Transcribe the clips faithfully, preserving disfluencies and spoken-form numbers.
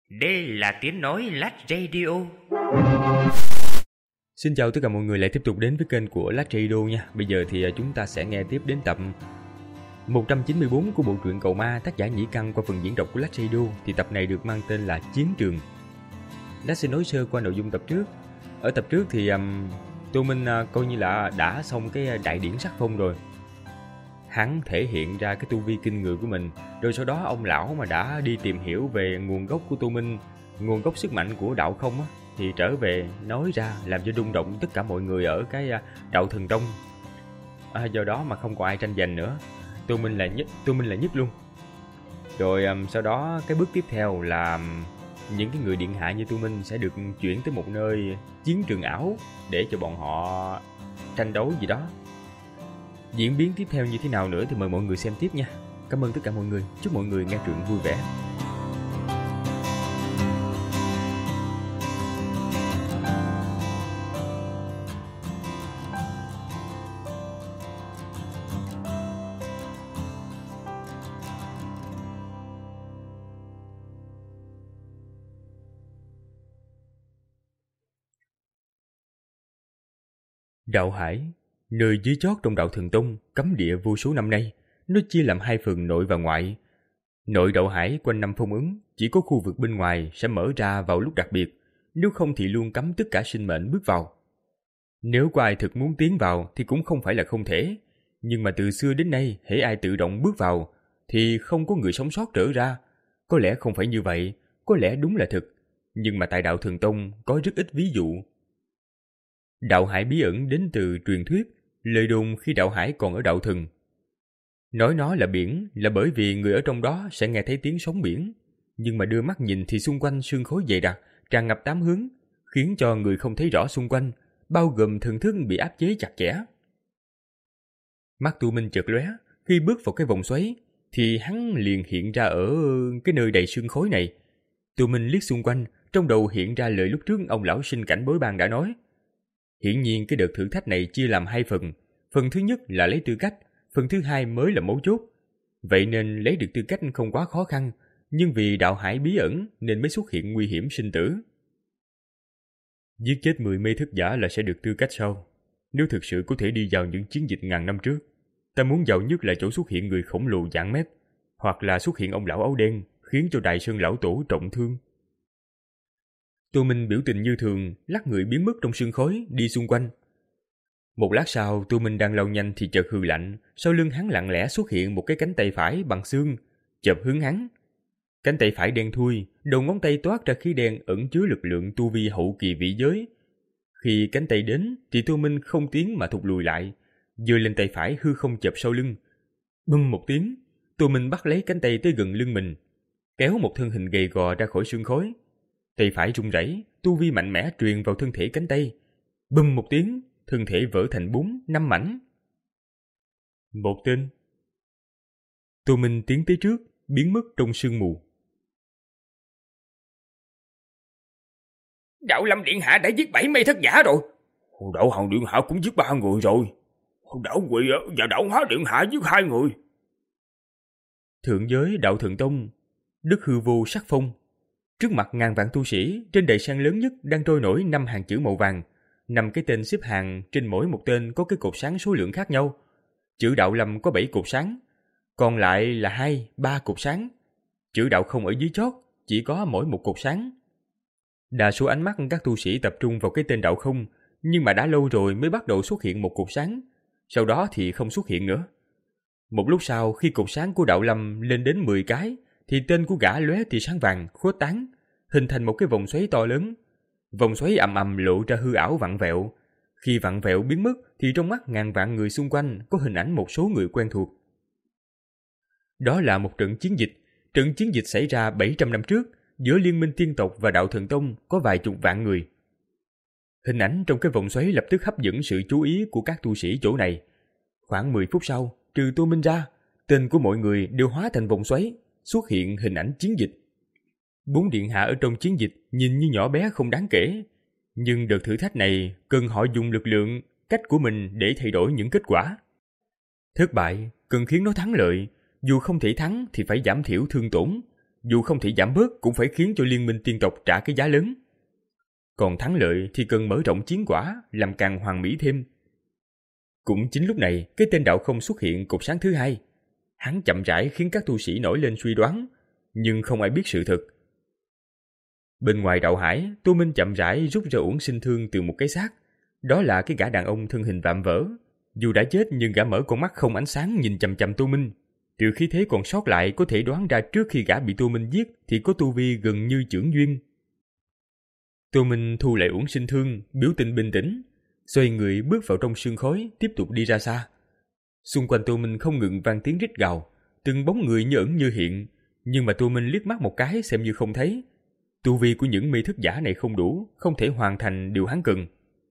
Đây là tiếng nói Lách Radio. Xin chào tất cả mọi người lại tiếp tục đến với kênh của Lách Radio nha. Bây giờ thì chúng ta sẽ nghe tiếp đến tập một trăm chín mươi tư của bộ truyện Cầu Ma tác giả Nhĩ Căn qua phần diễn đọc của Lách Radio. Thì tập này được mang tên là Chiến Trường. Lách sẽ nói sơ qua nội dung tập trước. Ở tập trước thì um, Tô Minh uh, coi như là đã xong cái đại điển sắc phong rồi. Hắn thể hiện ra cái tu vi kinh người của mình. Rồi sau đó ông lão mà đã đi tìm hiểu về nguồn gốc của Tô Minh, nguồn gốc sức mạnh của đạo không á, thì trở về nói ra làm cho rung động tất cả mọi người ở cái đạo thần tông. À, do đó mà không còn ai tranh giành nữa. Tô Minh là nhất, Tô Minh là nhất luôn. Rồi um, sau đó cái bước tiếp theo là những cái người điện hạ như Tô Minh sẽ được chuyển tới một nơi chiến trường ảo để cho bọn họ tranh đấu gì đó. Diễn biến tiếp theo như thế nào nữa thì mời mọi người xem tiếp nha. Cảm ơn tất cả mọi người. Chúc mọi người nghe truyện vui vẻ. Đạo Hải, nơi dưới chót trong đạo thần tông, cấm địa vô số năm nay, nó chia làm hai phần nội và ngoại. Nội đạo hải quanh năm phong ấn, chỉ có khu vực bên ngoài sẽ mở ra vào lúc đặc biệt, nếu không thì luôn cấm tất cả sinh mệnh bước vào. Nếu có ai thực muốn tiến vào thì cũng không phải là không thể, nhưng mà từ xưa đến nay hễ ai tự động bước vào thì không có người sống sót trở ra. Có lẽ không phải như vậy, có lẽ đúng là thực, nhưng mà tại đạo thần tông có rất ít ví dụ. Đạo hải bí ẩn đến từ truyền thuyết, lời đồn khi đạo hải còn ở đạo thần. Nói nó là biển là bởi vì người ở trong đó sẽ nghe thấy tiếng sóng biển, nhưng mà đưa mắt nhìn thì xung quanh sương khói dày đặc, tràn ngập tám hướng, khiến cho người không thấy rõ xung quanh, bao gồm thần thức bị áp chế chặt chẽ. Mắt Tô Minh chợt lóe, khi bước vào cái vòng xoáy thì hắn liền hiện ra ở cái nơi đầy sương khói này. Tô Minh liếc xung quanh, trong đầu hiện ra lời lúc trước ông lão sinh cảnh bối ban đã nói. Hiển nhiên cái đợt thử thách này chia làm hai phần. Phần thứ nhất là lấy tư cách, phần thứ hai mới là mấu chốt. Vậy nên lấy được tư cách không quá khó khăn, nhưng vì đạo hải bí ẩn nên mới xuất hiện nguy hiểm sinh tử. Giết chết mười mê thức giả là sẽ được tư cách sau. Nếu thực sự có thể đi vào những chiến dịch ngàn năm trước, ta muốn vào nhất là chỗ xuất hiện người khổng lồ dạng mét, hoặc là xuất hiện ông lão áo đen khiến cho Đại Sơn lão tổ trọng thương. Tô Minh biểu tình như thường, lắc người biến mất trong sương khói, đi xung quanh. Một lát sau, Tô Minh đang lao nhanh thì chợt hừ lạnh, sau lưng hắn lặng lẽ xuất hiện một cái cánh tay phải bằng xương, chộp hướng hắn. Cánh tay phải đen thui, đầu ngón tay toát ra khí đen ẩn chứa lực lượng tu vi hậu kỳ vị giới. Khi cánh tay đến, thì Tô Minh không tiến mà thụt lùi lại, giơ lên tay phải hư không chộp sau lưng. Bum một tiếng, Tô Minh bắt lấy cánh tay tới gần lưng mình, kéo một thân hình gầy gò ra khỏi sương khói. Tay phải run rẩy, tu vi mạnh mẽ truyền vào thân thể cánh tay. Bum một tiếng, thân thể vỡ thành bốn, năm mảnh. Một tên. Tô Minh tiến tới trước, biến mất trong sương mù. Đạo Lâm Điện Hạ đã giết bảy mê thất giả rồi. Đạo Hồng Điện Hạ cũng giết ba người rồi. Đạo Quỷ và Đạo Hóa Điện Hạ giết hai người. Thượng giới đạo thần tông, đất hư vô sắc phong. Trước mặt ngàn vạn tu sĩ, trên đại sàn lớn nhất đang trôi nổi năm hàng chữ màu vàng. Năm cái tên xếp hàng, trên mỗi một tên có cái cột sáng số lượng khác nhau. Chữ đạo Lâm có bảy cột sáng, còn lại là hai, ba cột sáng. Chữ đạo không ở dưới chót, chỉ có mỗi một cột sáng. Đa số ánh mắt các tu sĩ tập trung vào cái tên đạo không, nhưng mà đã lâu rồi mới bắt đầu xuất hiện một cột sáng, sau đó thì không xuất hiện nữa. Một lúc sau, khi cột sáng của đạo Lâm lên đến mười cái, thì tên của gã lóe tia sáng vàng khuếch tán, hình thành một cái vòng xoáy to lớn. Vòng xoáy ầm ầm lộ ra hư ảo vặn vẹo. Khi vặn vẹo biến mất thì trong mắt ngàn vạn người xung quanh có hình ảnh một số người quen thuộc. Đó là một trận chiến dịch. Trận chiến dịch xảy ra bảy trăm năm trước giữa Liên minh Tiên tộc và Đạo Thần Tông, có vài chục vạn người. Hình ảnh trong cái vòng xoáy lập tức hấp dẫn sự chú ý của các tu sĩ chỗ này. Khoảng mười phút sau, trừ Tô Minh ra, tên của mọi người đều hóa thành vòng xoáy, xuất hiện hình ảnh chiến dịch. Bốn điện hạ ở trong chiến dịch nhìn như nhỏ bé không đáng kể, nhưng đợt thử thách này cần họ dùng lực lượng, cách của mình để thay đổi những kết quả. Thất bại cần khiến nó thắng lợi, dù không thể thắng thì phải giảm thiểu thương tổn, dù không thể giảm bớt cũng phải khiến cho liên minh tiên tộc trả cái giá lớn. Còn thắng lợi thì cần mở rộng chiến quả, làm càng hoàn mỹ thêm. Cũng chính lúc này, cái tên đạo không xuất hiện cột sáng thứ hai. Hắn chậm rãi khiến các tu sĩ nổi lên suy đoán, nhưng không ai biết sự thật. Bên ngoài đạo hải, Tô Minh chậm rãi rút ra uổng sinh thương từ một cái xác. Đó là cái gã đàn ông thân hình vạm vỡ. Dù đã chết nhưng gã mở con mắt không ánh sáng nhìn chằm chằm Tô Minh. Từ khí thế còn sót lại có thể đoán ra trước khi gã bị Tô Minh giết thì có tu vi gần như chưởng duyên. Tô Minh thu lại uổng sinh thương, biểu tình bình tĩnh, xoay người bước vào trong sương khói, tiếp tục đi ra xa. Xung quanh Tô Minh không ngừng vang tiếng rít gào, từng bóng người như ẩn như hiện, nhưng mà Tô Minh liếc mắt một cái xem như không thấy. Tu vi của những mê thức giả này không đủ, không thể hoàn thành điều hắn cần.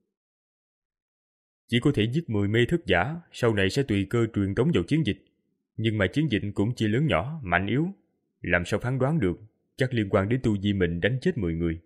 Chỉ có thể giết mười mê thức giả, sau này sẽ tùy cơ truyền tống vào chiến dịch. Nhưng mà chiến dịch cũng chia lớn nhỏ, mạnh yếu. Làm sao phán đoán được, chắc liên quan đến tu vi mình đánh chết mười người.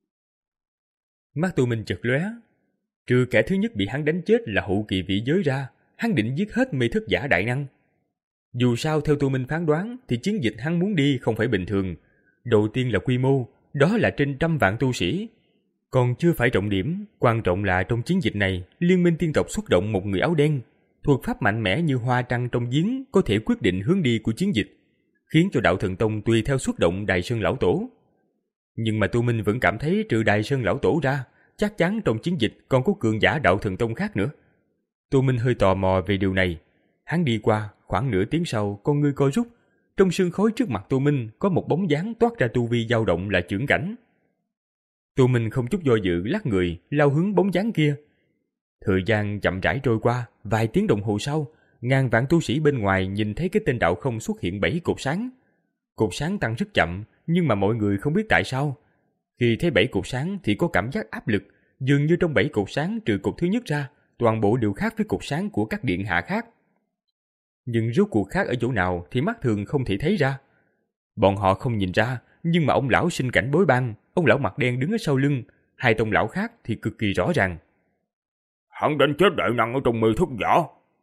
Mắt Tô Minh chợt lóe. Trừ kẻ thứ nhất bị hắn đánh chết là hậu kỳ vị giới ra, hắn định giết hết mê thức giả đại năng. Dù sao theo Tô Minh phán đoán thì chiến dịch hắn muốn đi không phải bình thường. Đầu tiên là quy mô, đó là trên trăm vạn tu sĩ. Còn chưa phải trọng điểm, quan trọng là trong chiến dịch này, liên minh tiên tộc xuất động một người áo đen. Thuật pháp mạnh mẽ như hoa trăng trong giếng có thể quyết định hướng đi của chiến dịch, khiến cho đạo thần tông tùy theo xuất động Đài Sơn Lão Tổ. Nhưng mà Tô Minh vẫn cảm thấy trừ Đài Sơn Lão Tổ ra, chắc chắn trong chiến dịch còn có cường giả đạo thần tông khác nữa. Tô Minh hơi tò mò về điều này. Hắn đi qua, khoảng nửa tiếng sau, con ngươi co rút. Trong sương khói trước mặt Tô Minh có một bóng dáng toát ra tu vi dao động là chưởng cảnh. Tô Minh không chút do dự lắc người, lao hướng bóng dáng kia. Thời gian chậm rãi trôi qua, vài tiếng đồng hồ sau, ngàn vạn tu sĩ bên ngoài nhìn thấy cái tên đạo không xuất hiện bảy cột sáng. Cột sáng tăng rất chậm, nhưng mà mọi người không biết tại sao. Khi thấy bảy cột sáng thì có cảm giác áp lực, dường như trong bảy cột sáng trừ cột thứ nhất ra, toàn bộ đều khác với cột sáng của các điện hạ khác. Nhưng rốt cuộc khác ở chỗ nào thì mắt thường không thể thấy ra. Bọn họ không nhìn ra, nhưng mà ông lão sinh cảnh bối bang, ông lão mặt đen đứng ở sau lưng, hai tông lão khác thì cực kỳ rõ ràng. Hắn đánh chết đại năng ở trong mê thức giả.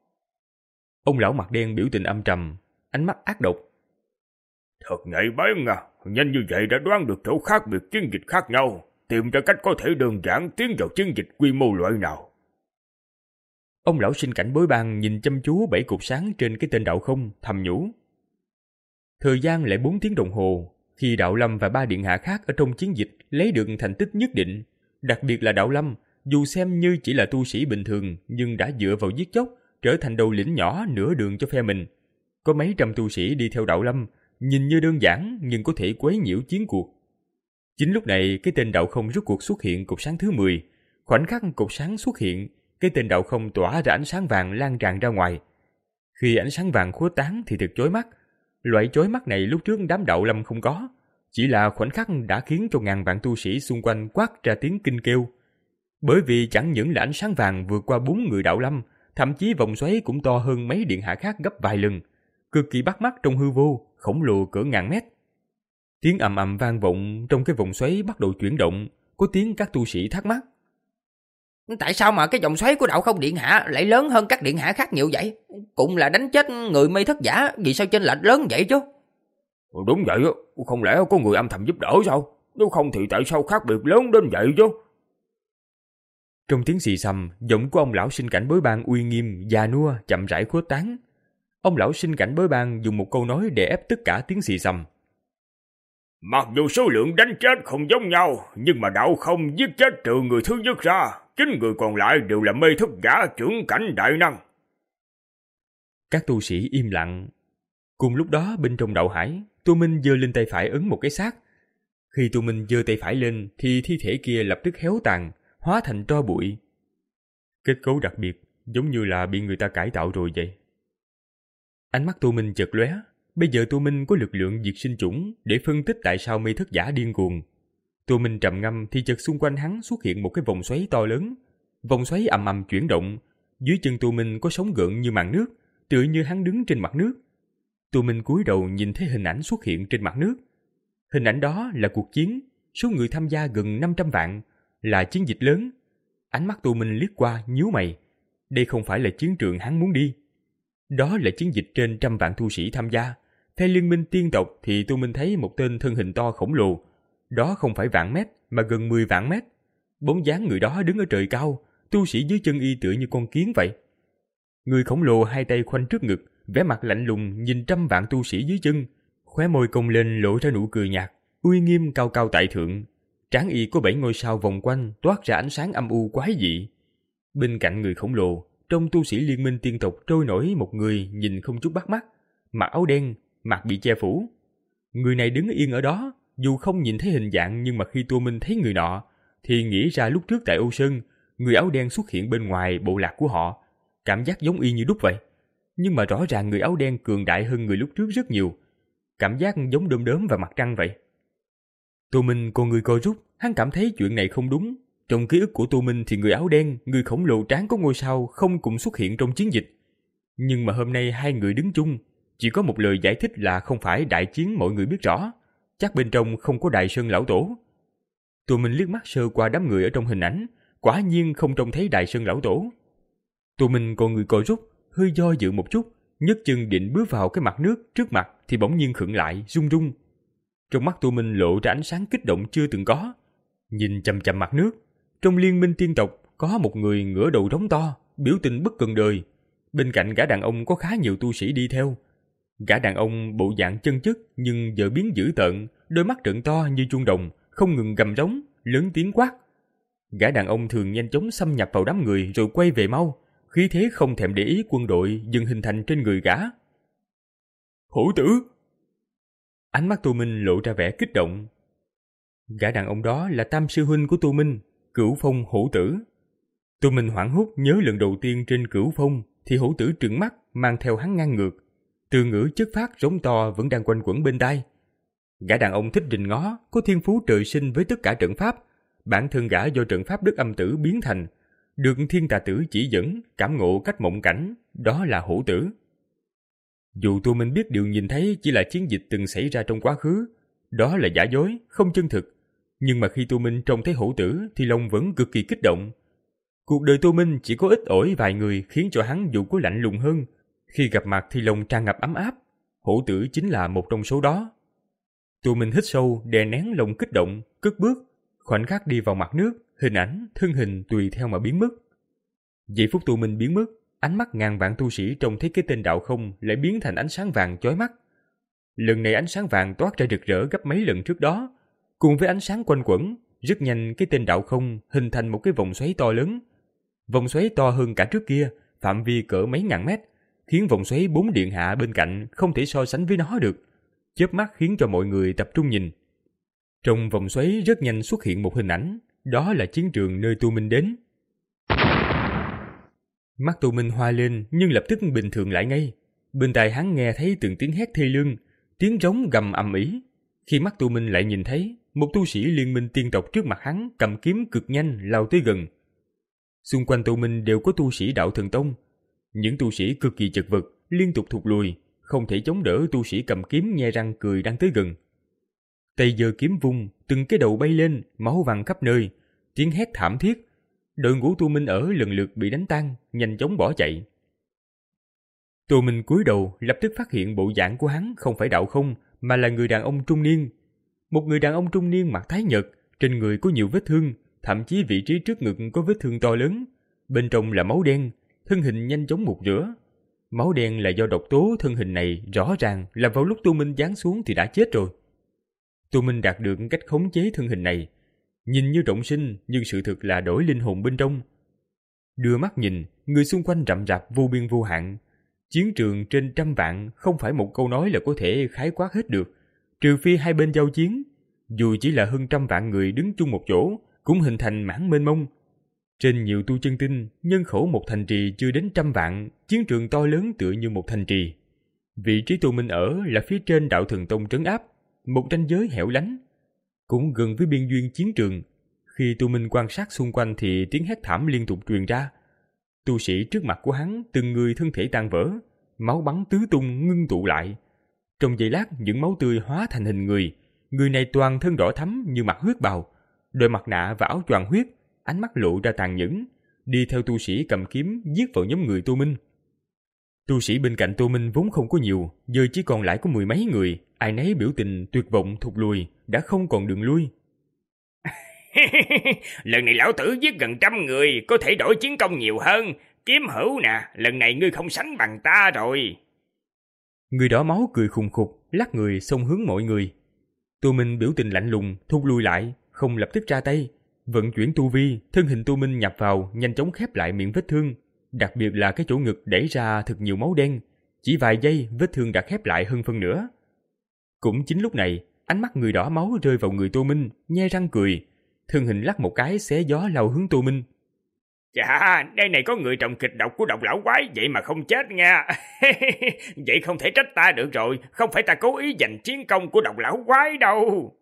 Ông lão mặt đen biểu tình âm trầm, ánh mắt ác độc. Thật nhạy bén à, nhanh như vậy đã đoán được chỗ khác biệt chiến dịch khác nhau, tìm ra cách có thể đơn giản tiến vào chiến dịch quy mô loại nào. Ông lão sinh cảnh bối bang nhìn chăm chú bảy cột sáng trên cái tên đạo không, thầm nhủ. Thời gian lại bốn tiếng đồng hồ, khi Đạo Lâm và ba điện hạ khác ở trong chiến dịch lấy được thành tích nhất định, đặc biệt là Đạo Lâm, dù xem như chỉ là tu sĩ bình thường nhưng đã dựa vào giết chóc, trở thành đầu lĩnh nhỏ nửa đường cho phe mình. Có mấy trăm tu sĩ đi theo Đạo Lâm, nhìn như đơn giản nhưng có thể quấy nhiễu chiến cuộc. Chính lúc này cái tên đạo không rốt cuộc xuất hiện cột sáng thứ mười. Khoảnh khắc cột sáng xuất hiện, cái tên đạo không tỏa ra ánh sáng vàng lan tràn ra ngoài. Khi ánh sáng vàng khuếch tán thì thật chói mắt. Loại chói mắt này lúc trước đám Đạo Lâm không có, chỉ là khoảnh khắc đã khiến cho ngàn vạn tu sĩ xung quanh quát ra tiếng kinh kêu. Bởi vì chẳng những là ánh sáng vàng vượt qua bốn người Đạo Lâm, thậm chí vòng xoáy cũng to hơn mấy điện hạ khác gấp vài lần, cực kỳ bắt mắt trong hư vô, khổng lồ cỡ ngàn mét. Tiếng ầm ầm vang vọng trong cái vòng xoáy bắt đầu chuyển động, có tiếng các tu sĩ thắc mắc. Tại sao mà cái vòng xoáy của đạo không điện hạ lại lớn hơn các điện hạ khác nhiều vậy? Cũng là đánh chết người mê thất giả, vì sao chênh lệch lớn vậy chứ? Đúng vậy, không lẽ có người âm thầm giúp đỡ sao? Nếu không thì tại sao khác biệt lớn đến vậy chứ? Trong tiếng xì xầm, giọng của ông lão sinh cảnh bối bang uy nghiêm, già nua, chậm rãi khuếch tán. Ông lão sinh cảnh bối bang dùng một câu nói để ép tất cả tiếng xì xầm. Mặc dù số lượng đánh chết không giống nhau, nhưng mà đạo không giết chết trừ người thứ nhất ra, chín người còn lại đều là mê thức giả trưởng cảnh đại năng. Các tu sĩ im lặng. Cùng lúc đó bên trong đạo hải, Tô Minh giơ lên tay phải ấn một cái xác. Khi Tô Minh giơ tay phải lên thì thi thể kia lập tức héo tàn, hóa thành tro bụi. Kết cấu đặc biệt, giống như là bị người ta cải tạo rồi vậy. Ánh mắt Tô Minh chợt lóe. Bây giờ Tô Minh có lực lượng diệt sinh chủng để phân tích tại sao mê thất giả điên cuồng. Tô Minh trầm ngâm thì chợt xung quanh hắn xuất hiện một cái vòng xoáy to lớn. Vòng xoáy ầm ầm chuyển động. Dưới chân Tô Minh có sóng gợn như màn nước, tựa như hắn đứng trên mặt nước. Tô Minh cúi đầu nhìn thấy hình ảnh xuất hiện trên mặt nước. Hình ảnh đó là cuộc chiến, số người tham gia gần năm trăm vạn, là chiến dịch lớn. Ánh mắt Tô Minh liếc qua nhíu mày. Đây không phải là chiến trường hắn muốn đi. Đó là chiến dịch trên trăm vạn tu sĩ tham gia, Phe liên minh tiên tộc thì Tô Minh thấy một tên thân hình to khổng lồ. Đó không phải vạn mét mà gần mười vạn mét. Bóng dáng người đó đứng ở trời cao, tu sĩ dưới chân y tựa như con kiến vậy. Người khổng lồ hai tay khoanh trước ngực, vẻ mặt lạnh lùng nhìn trăm vạn tu sĩ dưới chân, khóe môi cong lên lộ ra nụ cười nhạt, uy nghiêm cao cao tại thượng. Trán y có bảy ngôi sao vòng quanh toát ra ánh sáng âm u quái dị. Bên cạnh người khổng lồ, trong tu sĩ liên minh tiên tộc trôi nổi một người nhìn không chút bắt mắt, mặc áo đen, mặt bị che phủ. Người này đứng yên ở đó, dù không nhìn thấy hình dạng nhưng mà khi Tô Minh thấy người nọ, thì nghĩ ra lúc trước tại Âu Sơn, người áo đen xuất hiện bên ngoài bộ lạc của họ, cảm giác giống y như đúc vậy. Nhưng mà rõ ràng người áo đen cường đại hơn người lúc trước rất nhiều, cảm giác giống đom đóm và mặt trăng vậy. Tô Minh con người co rút, hắn cảm thấy chuyện này không đúng. Trong ký ức của Tô Minh thì người áo đen, người khổng lồ trán có ngôi sao không cùng xuất hiện trong chiến dịch. Nhưng mà hôm nay hai người đứng chung, chỉ có một lời giải thích là không phải đại chiến mọi người biết rõ, chắc bên trong không có Đại Sơn lão tổ. Tô Minh liếc mắt sơ qua đám người ở trong hình ảnh, quả nhiên không trông thấy Đại Sơn lão tổ. Tô Minh con người co rút, hơi do dự một chút, nhấc chân định bước vào cái mặt nước trước mặt thì bỗng nhiên khựng lại, run run. Trong mắt Tô Minh lộ ra ánh sáng kích động chưa từng có. Nhìn chằm chằm mặt nước, trong liên minh tiên tộc có một người ngửa đầu rống to, biểu tình bất cần đời. Bên cạnh gã đàn ông có khá nhiều tu sĩ đi theo. Gã đàn ông bộ dạng chân chất nhưng giờ biến dữ tợn, đôi mắt trợn to như chuông đồng, không ngừng gầm rống, lớn tiếng quát. Gã đàn ông thường nhanh chóng xâm nhập vào đám người rồi quay về mau, khí thế không thèm để ý quân đội dần hình thành trên người gã. Hổ tử! Ánh mắt Tô Minh lộ ra vẻ kích động. Gã đàn ông đó là tam sư huynh của Tô Minh, Cửu Phong Hổ Tử. Tô Minh hoảng hốt nhớ lần đầu tiên trên Cửu Phong thì Hổ Tử trừng mắt mang theo hắn ngang ngược, từ ngữ chất phát rống to vẫn đang quanh quẩn bên tai. Gã đàn ông thích rình ngó, có thiên phú trời sinh với tất cả trận pháp, bản thân gã do trận pháp đất âm tử biến thành, được thiên tà tử chỉ dẫn, cảm ngộ cách mộng cảnh, đó là Hổ Tử. Dù Tô Minh biết điều nhìn thấy chỉ là chiến dịch từng xảy ra trong quá khứ, đó là giả dối, không chân thực, nhưng mà khi Tô Minh trông thấy Hổ Tử thì lòng vẫn cực kỳ kích động. Cuộc đời Tô Minh chỉ có ít ỏi vài người khiến cho hắn dù có lạnh lùng hơn, khi gặp mặt thì lòng tràn ngập ấm áp. Hổ Tử chính là một trong số đó. Tô Minh hít sâu, đè nén lòng kích động, cất bước, khoảnh khắc đi vào mặt nước, hình ảnh, thân hình tùy theo mà biến mất. Giây phút Tô Minh biến mất, ánh mắt ngàn vạn tu sĩ trông thấy cái tên đạo không lại biến thành ánh sáng vàng chói mắt. Lần này ánh sáng vàng toát ra rực rỡ gấp mấy lần trước đó, cùng với ánh sáng quanh quẩn, rất nhanh cái tên đạo không hình thành một cái vòng xoáy to lớn. Vòng xoáy to hơn cả trước kia, phạm vi cỡ mấy ngàn mét, khiến vòng xoáy bốn điện hạ bên cạnh không thể so sánh với nó được. Chớp mắt khiến cho mọi người tập trung nhìn. Trong vòng xoáy rất nhanh xuất hiện một hình ảnh, đó là chiến trường nơi Tô Minh đến. Mắt Tô Minh hoa lên nhưng lập tức bình thường lại ngay. Bên tai hắn nghe thấy từng tiếng hét thê lương, tiếng rống gầm ầm ĩ. Khi mắt Tô Minh lại nhìn thấy một tu sĩ liên minh tiên tộc trước mặt hắn cầm kiếm cực nhanh lao tới gần. Xung quanh Tô Minh đều có tu sĩ đạo thần tông. Những tu sĩ cực kỳ chật vật, liên tục thụt lùi, không thể chống đỡ tu sĩ cầm kiếm nhe răng cười đang tới gần. Tay giơ kiếm vung, từng cái đầu bay lên, máu văng khắp nơi, tiếng hét thảm thiết. Đội ngũ Tô Minh ở lần lượt bị đánh tan, nhanh chóng bỏ chạy. Tô Minh cúi đầu, lập tức phát hiện bộ dạng của hắn không phải đạo không, mà là người đàn ông trung niên. Một người đàn ông trung niên mặt tái nhợt, trên người có nhiều vết thương, thậm chí vị trí trước ngực có vết thương to lớn. Bên trong là máu đen, thân hình nhanh chóng mục rửa. Máu đen là do độc tố, thân hình này rõ ràng là vào lúc Tô Minh giáng xuống thì đã chết rồi. Tô Minh đạt được cách khống chế thân hình này, nhìn như trọng sinh nhưng sự thực là đổi linh hồn bên trong. Đưa mắt nhìn, người xung quanh rậm rạp vô biên vô hạn. Chiến trường trên trăm vạn không phải một câu nói là có thể khái quát hết được, trừ phi hai bên giao chiến. Dù chỉ là hơn trăm vạn người đứng chung một chỗ, cũng hình thành mảng mênh mông. Trên nhiều tu chân tinh, nhân khẩu một thành trì chưa đến trăm vạn, chiến trường to lớn tựa như một thành trì. Vị trí Tô Minh ở là phía trên đạo thần tông trấn áp, một ranh giới hẻo lánh, cũng gần với biên duyên chiến trường. Khi Tô Minh quan sát xung quanh thì tiếng hét thảm liên tục truyền ra. Tu sĩ trước mặt của hắn từng người thân thể tan vỡ, máu bắn tứ tung ngưng tụ lại. Trong giây lát những máu tươi hóa thành hình người. Người này toàn thân đỏ thắm như mặc huyết bào, đội mặt nạ và áo choàng huyết, ánh mắt lộ ra tàn nhẫn, đi theo tu sĩ cầm kiếm giết vào nhóm người Tô Minh. Tu sĩ bên cạnh Tô Minh vốn không có nhiều, giờ chỉ còn lại có mười mấy người, ai nấy biểu tình tuyệt vọng thụt lùi, đã không còn đường lui. Lần này lão tử giết gần trăm người, có thể đổi chiến công nhiều hơn. Kiếm hữu nè, lần này ngươi không sánh bằng ta rồi. Người đỏ máu cười khùng khục, lắc người xông hướng mọi người. Tô Minh biểu tình lạnh lùng, thụt lùi lại, không lập tức ra tay. Vận chuyển tu vi, thân hình Tô Minh nhập vào, nhanh chóng khép lại miệng vết thương. Đặc biệt là cái chỗ ngực đẩy ra thật nhiều máu đen. Chỉ vài giây, vết thương đã khép lại hơn phân nửa. Cũng chính lúc này, ánh mắt người đỏ máu rơi vào người Tô Minh, nhe răng cười. Thân hình lắc một cái xé gió lao hướng Tô Minh. Chà, đây này có người trồng kịch độc của độc lão quái, vậy mà không chết nha. Vậy không thể trách ta được rồi, không phải ta cố ý giành chiến công của độc lão quái đâu.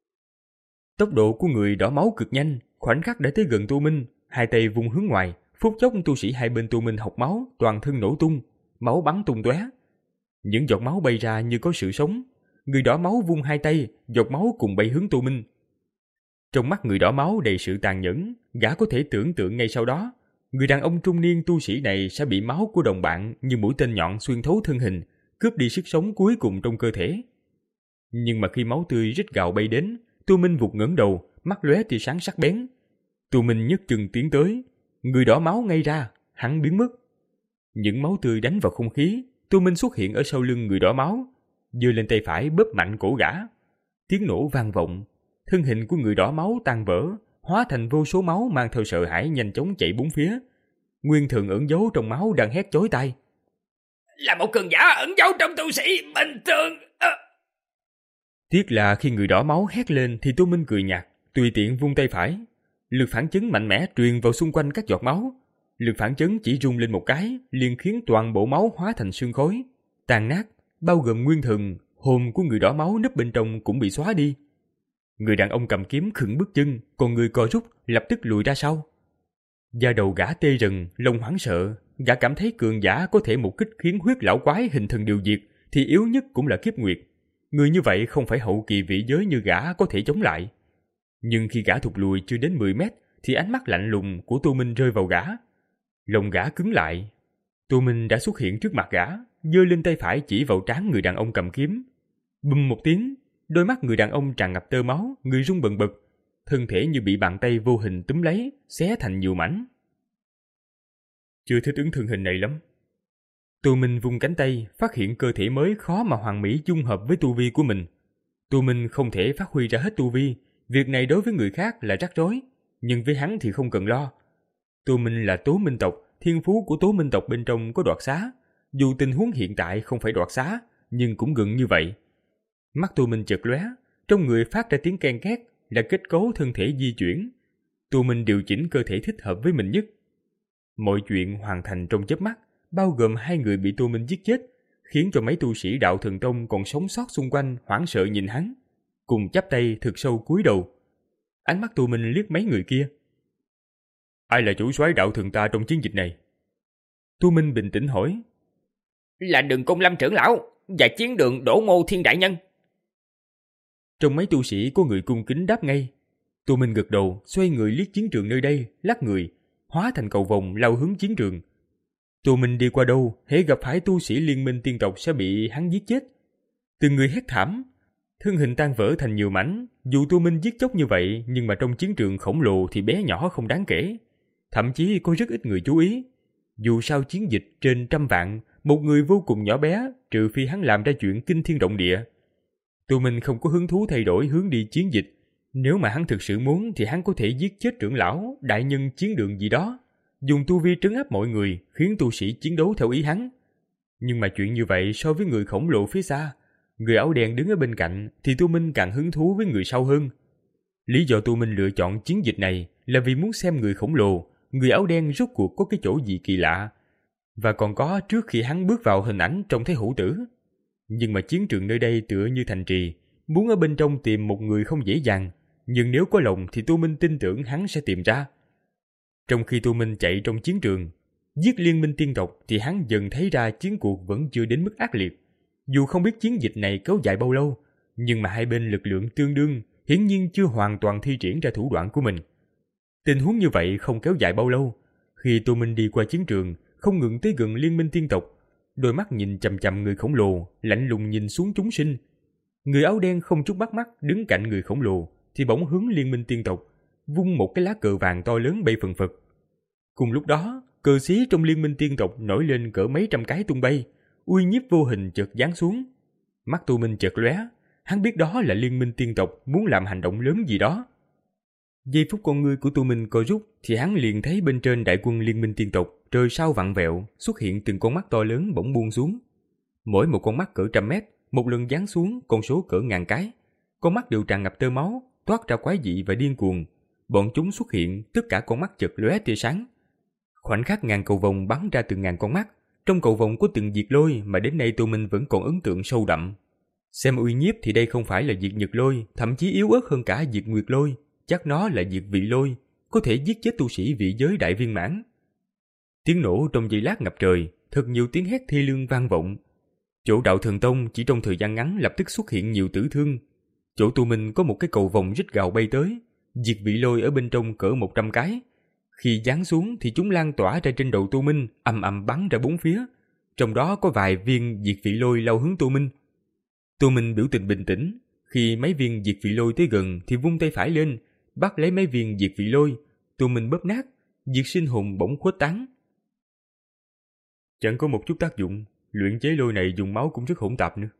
Tốc độ của người đỏ máu cực nhanh, khoảnh khắc đã tới gần Tô Minh, hai tay vung hướng ngoài, phút chốc tu sĩ hai bên Tô Minh học máu, toàn thân nổ tung, máu bắn tung tóe. Những giọt máu bay ra như có sự sống, người đỏ máu vung hai tay, giọt máu cùng bay hướng Tô Minh. Trong mắt người đỏ máu đầy sự tàn nhẫn, gã có thể tưởng tượng ngay sau đó, người đàn ông trung niên tu sĩ này sẽ bị máu của đồng bạn như mũi tên nhọn xuyên thấu thân hình, cướp đi sức sống cuối cùng trong cơ thể. Nhưng mà khi máu tươi rít gào bay đến, Tô Minh vụt ngẩng đầu, mắt lóe tia sáng sắc bén. Tô Minh nhấc chân tiến tới, người đỏ máu ngay ra, hắn biến mất. Những máu tươi đánh vào không khí, Tô Minh xuất hiện ở sau lưng người đỏ máu, giơ lên tay phải bóp mạnh cổ gã. Tiếng nổ vang vọng, thân hình của người đỏ máu tan vỡ, hóa thành vô số máu mang theo sợ hãi nhanh chóng chạy bốn phía. Nguyên Thần ẩn giấu trong máu đang hét chói tai. Là một cường giả ẩn giấu trong tu sĩ bình thường. À. Tiếc là khi người đỏ máu hét lên thì Tô Minh cười nhạt, tùy tiện vung tay phải. Lực phản chấn mạnh mẽ truyền vào xung quanh các giọt máu. Lực phản chấn chỉ rung lên một cái, liền khiến toàn bộ máu hóa thành sương khói, tàn nát, bao gồm Nguyên Thần, hồn của người đỏ máu núp bên trong cũng bị xóa đi. Người đàn ông cầm kiếm khựng bước chân, còn người co rút lập tức lùi ra sau. Da đầu gã tê rần, lòng hoảng sợ, gã cảm thấy cường giả có thể một kích khiến huyết lão quái hình thần điều diệt, thì yếu nhất cũng là kiếp nguyệt. Người như vậy không phải hậu kỳ vị giới như gã có thể chống lại. Nhưng khi gã thụt lùi chưa đến mười mét, thì ánh mắt lạnh lùng của Tô Minh rơi vào gã. Lòng gã cứng lại. Tô Minh đã xuất hiện trước mặt gã, giơ lên tay phải chỉ vào trán người đàn ông cầm kiếm. Bùm một tiếng, đôi mắt người đàn ông tràn ngập tơ máu, người rung bần bật, thân thể như bị bàn tay vô hình túm lấy, xé thành nhiều mảnh. Chưa thích ứng thân hình này lắm. Tô Minh vung cánh tay, phát hiện cơ thể mới khó mà hoàn mỹ dung hợp với tu vi của mình. Tô Minh không thể phát huy ra hết tu vi, việc này đối với người khác là rắc rối, nhưng với hắn thì không cần lo. Tô Minh là Tố Minh tộc, thiên phú của Tố Minh tộc bên trong có đoạt xá. Dù tình huống hiện tại không phải đoạt xá, nhưng cũng gần như vậy. Mắt Tô Minh chợt lóe, trong người phát ra tiếng ken két, là kết cấu thân thể di chuyển. Tô Minh điều chỉnh cơ thể thích hợp với mình nhất. Mọi chuyện hoàn thành trong chớp mắt, bao gồm hai người bị Tô Minh giết chết, khiến cho mấy tu sĩ đạo thần tông còn sống sót xung quanh hoảng sợ nhìn hắn, cùng chắp tay thực sâu cúi đầu. Ánh mắt Tô Minh liếc mấy người kia. Ai là chủ soái đạo thần ta trong chiến dịch này? Tô Minh bình tĩnh hỏi. Là Đường Côn Lâm trưởng lão và chiến đường Đỗ Ngô Thiên đại nhân. Trong mấy tu sĩ có người cung kính đáp ngay. Tô Minh gật đầu, xoay người liếc chiến trường nơi đây, lắc người, hóa thành cầu vồng lao hướng chiến trường. Tô Minh đi qua đâu, hễ gặp phải tu sĩ liên minh tiên tộc sẽ bị hắn giết chết. Từng người hét thảm, thân hình tan vỡ thành nhiều mảnh. Dù Tô Minh giết chóc như vậy, nhưng mà trong chiến trường khổng lồ thì bé nhỏ không đáng kể. Thậm chí có rất ít người chú ý. Dù sao chiến dịch trên trăm vạn, một người vô cùng nhỏ bé, trừ phi hắn làm ra chuyện kinh thiên động địa. Tô Minh không có hứng thú thay đổi hướng đi chiến dịch. Nếu mà hắn thực sự muốn thì hắn có thể giết chết trưởng lão, đại nhân chiến đường gì đó, dùng tu vi trấn áp mọi người, khiến tu sĩ chiến đấu theo ý hắn. Nhưng mà chuyện như vậy so với người khổng lồ phía xa, người áo đen đứng ở bên cạnh, thì Tô Minh càng hứng thú với người sau hơn. Lý do Tô Minh lựa chọn chiến dịch này là vì muốn xem người khổng lồ, người áo đen rốt cuộc có cái chỗ gì kỳ lạ, và còn có trước khi hắn bước vào hình ảnh trong Thái Hữu Tử. Nhưng mà chiến trường nơi đây tựa như thành trì, muốn ở bên trong tìm một người không dễ dàng, nhưng nếu có lòng thì Tô Minh tin tưởng hắn sẽ tìm ra. Trong khi Tô Minh chạy trong chiến trường, giết liên minh tiên tộc, thì hắn dần thấy ra chiến cuộc vẫn chưa đến mức ác liệt. Dù không biết chiến dịch này kéo dài bao lâu, nhưng mà hai bên lực lượng tương đương, hiển nhiên chưa hoàn toàn thi triển ra thủ đoạn của mình. Tình huống như vậy không kéo dài bao lâu. Khi Tô Minh đi qua chiến trường, không ngừng tới gần liên minh tiên tộc, đôi mắt nhìn chằm chằm người khổng lồ, lạnh lùng nhìn xuống chúng sinh. Người áo đen không chút bắt mắt đứng cạnh người khổng lồ, thì bỗng hướng Liên minh tiên tộc, vung một cái lá cờ vàng to lớn bay phần phật. Cùng lúc đó, cờ xí trong Liên minh tiên tộc nổi lên cỡ mấy trăm cái tung bay, uy nhiếp vô hình chợt giáng xuống. Mắt Tô Minh chợt lóe, hắn biết đó là Liên minh tiên tộc muốn làm hành động lớn gì đó. Giây phút con ngươi của Tô Minh co rút, thì hắn liền thấy bên trên đại quân Liên minh tiên tộc, trời sao vặn vẹo, xuất hiện từng con mắt to lớn bỗng buông xuống. Mỗi một con mắt cỡ trăm mét, một lần giáng xuống con số cỡ ngàn cái. Con mắt đều tràn ngập tơ máu, toát ra quái dị và điên cuồng. Bọn chúng xuất hiện, tất cả con mắt chợt lóe tia sáng. Khoảnh khắc ngàn cầu vồng bắn ra từng ngàn con mắt, trong cầu vồng có từng diệt lôi mà đến nay Tô Minh vẫn còn ấn tượng sâu đậm. Xem uy nhiếp thì đây không phải là diệt nhật lôi, thậm chí yếu ớt hơn cả diệt nguyệt lôi, chắc nó là diệt vị lôi, có thể giết chết tu sĩ vị giới đại viên mãn. Tiếng nổ trong giây lát ngập trời, thật nhiều tiếng hét thê lương vang vọng. Chỗ Đạo Thần Tông chỉ trong thời gian ngắn lập tức xuất hiện nhiều tử thương. Chỗ Tô Minh có một cái cầu vồng rít gào bay tới, diệt vị lôi ở bên trong cỡ một trăm cái. Khi giáng xuống thì chúng lan tỏa ra trên đầu Tô Minh, ầm ầm bắn ra bốn phía. Trong đó có vài viên diệt vị lôi lao hướng Tô Minh. Tô Minh biểu tình bình tĩnh, khi mấy viên diệt vị lôi tới gần thì vung tay phải lên, bắt lấy mấy viên diệt vị lôi. Tô Minh bóp nát, diệt sinh hồn bỗng khuếch tán. Chẳng có một chút tác dụng, luyện chế lôi này dùng máu cũng rất hỗn tạp nữa.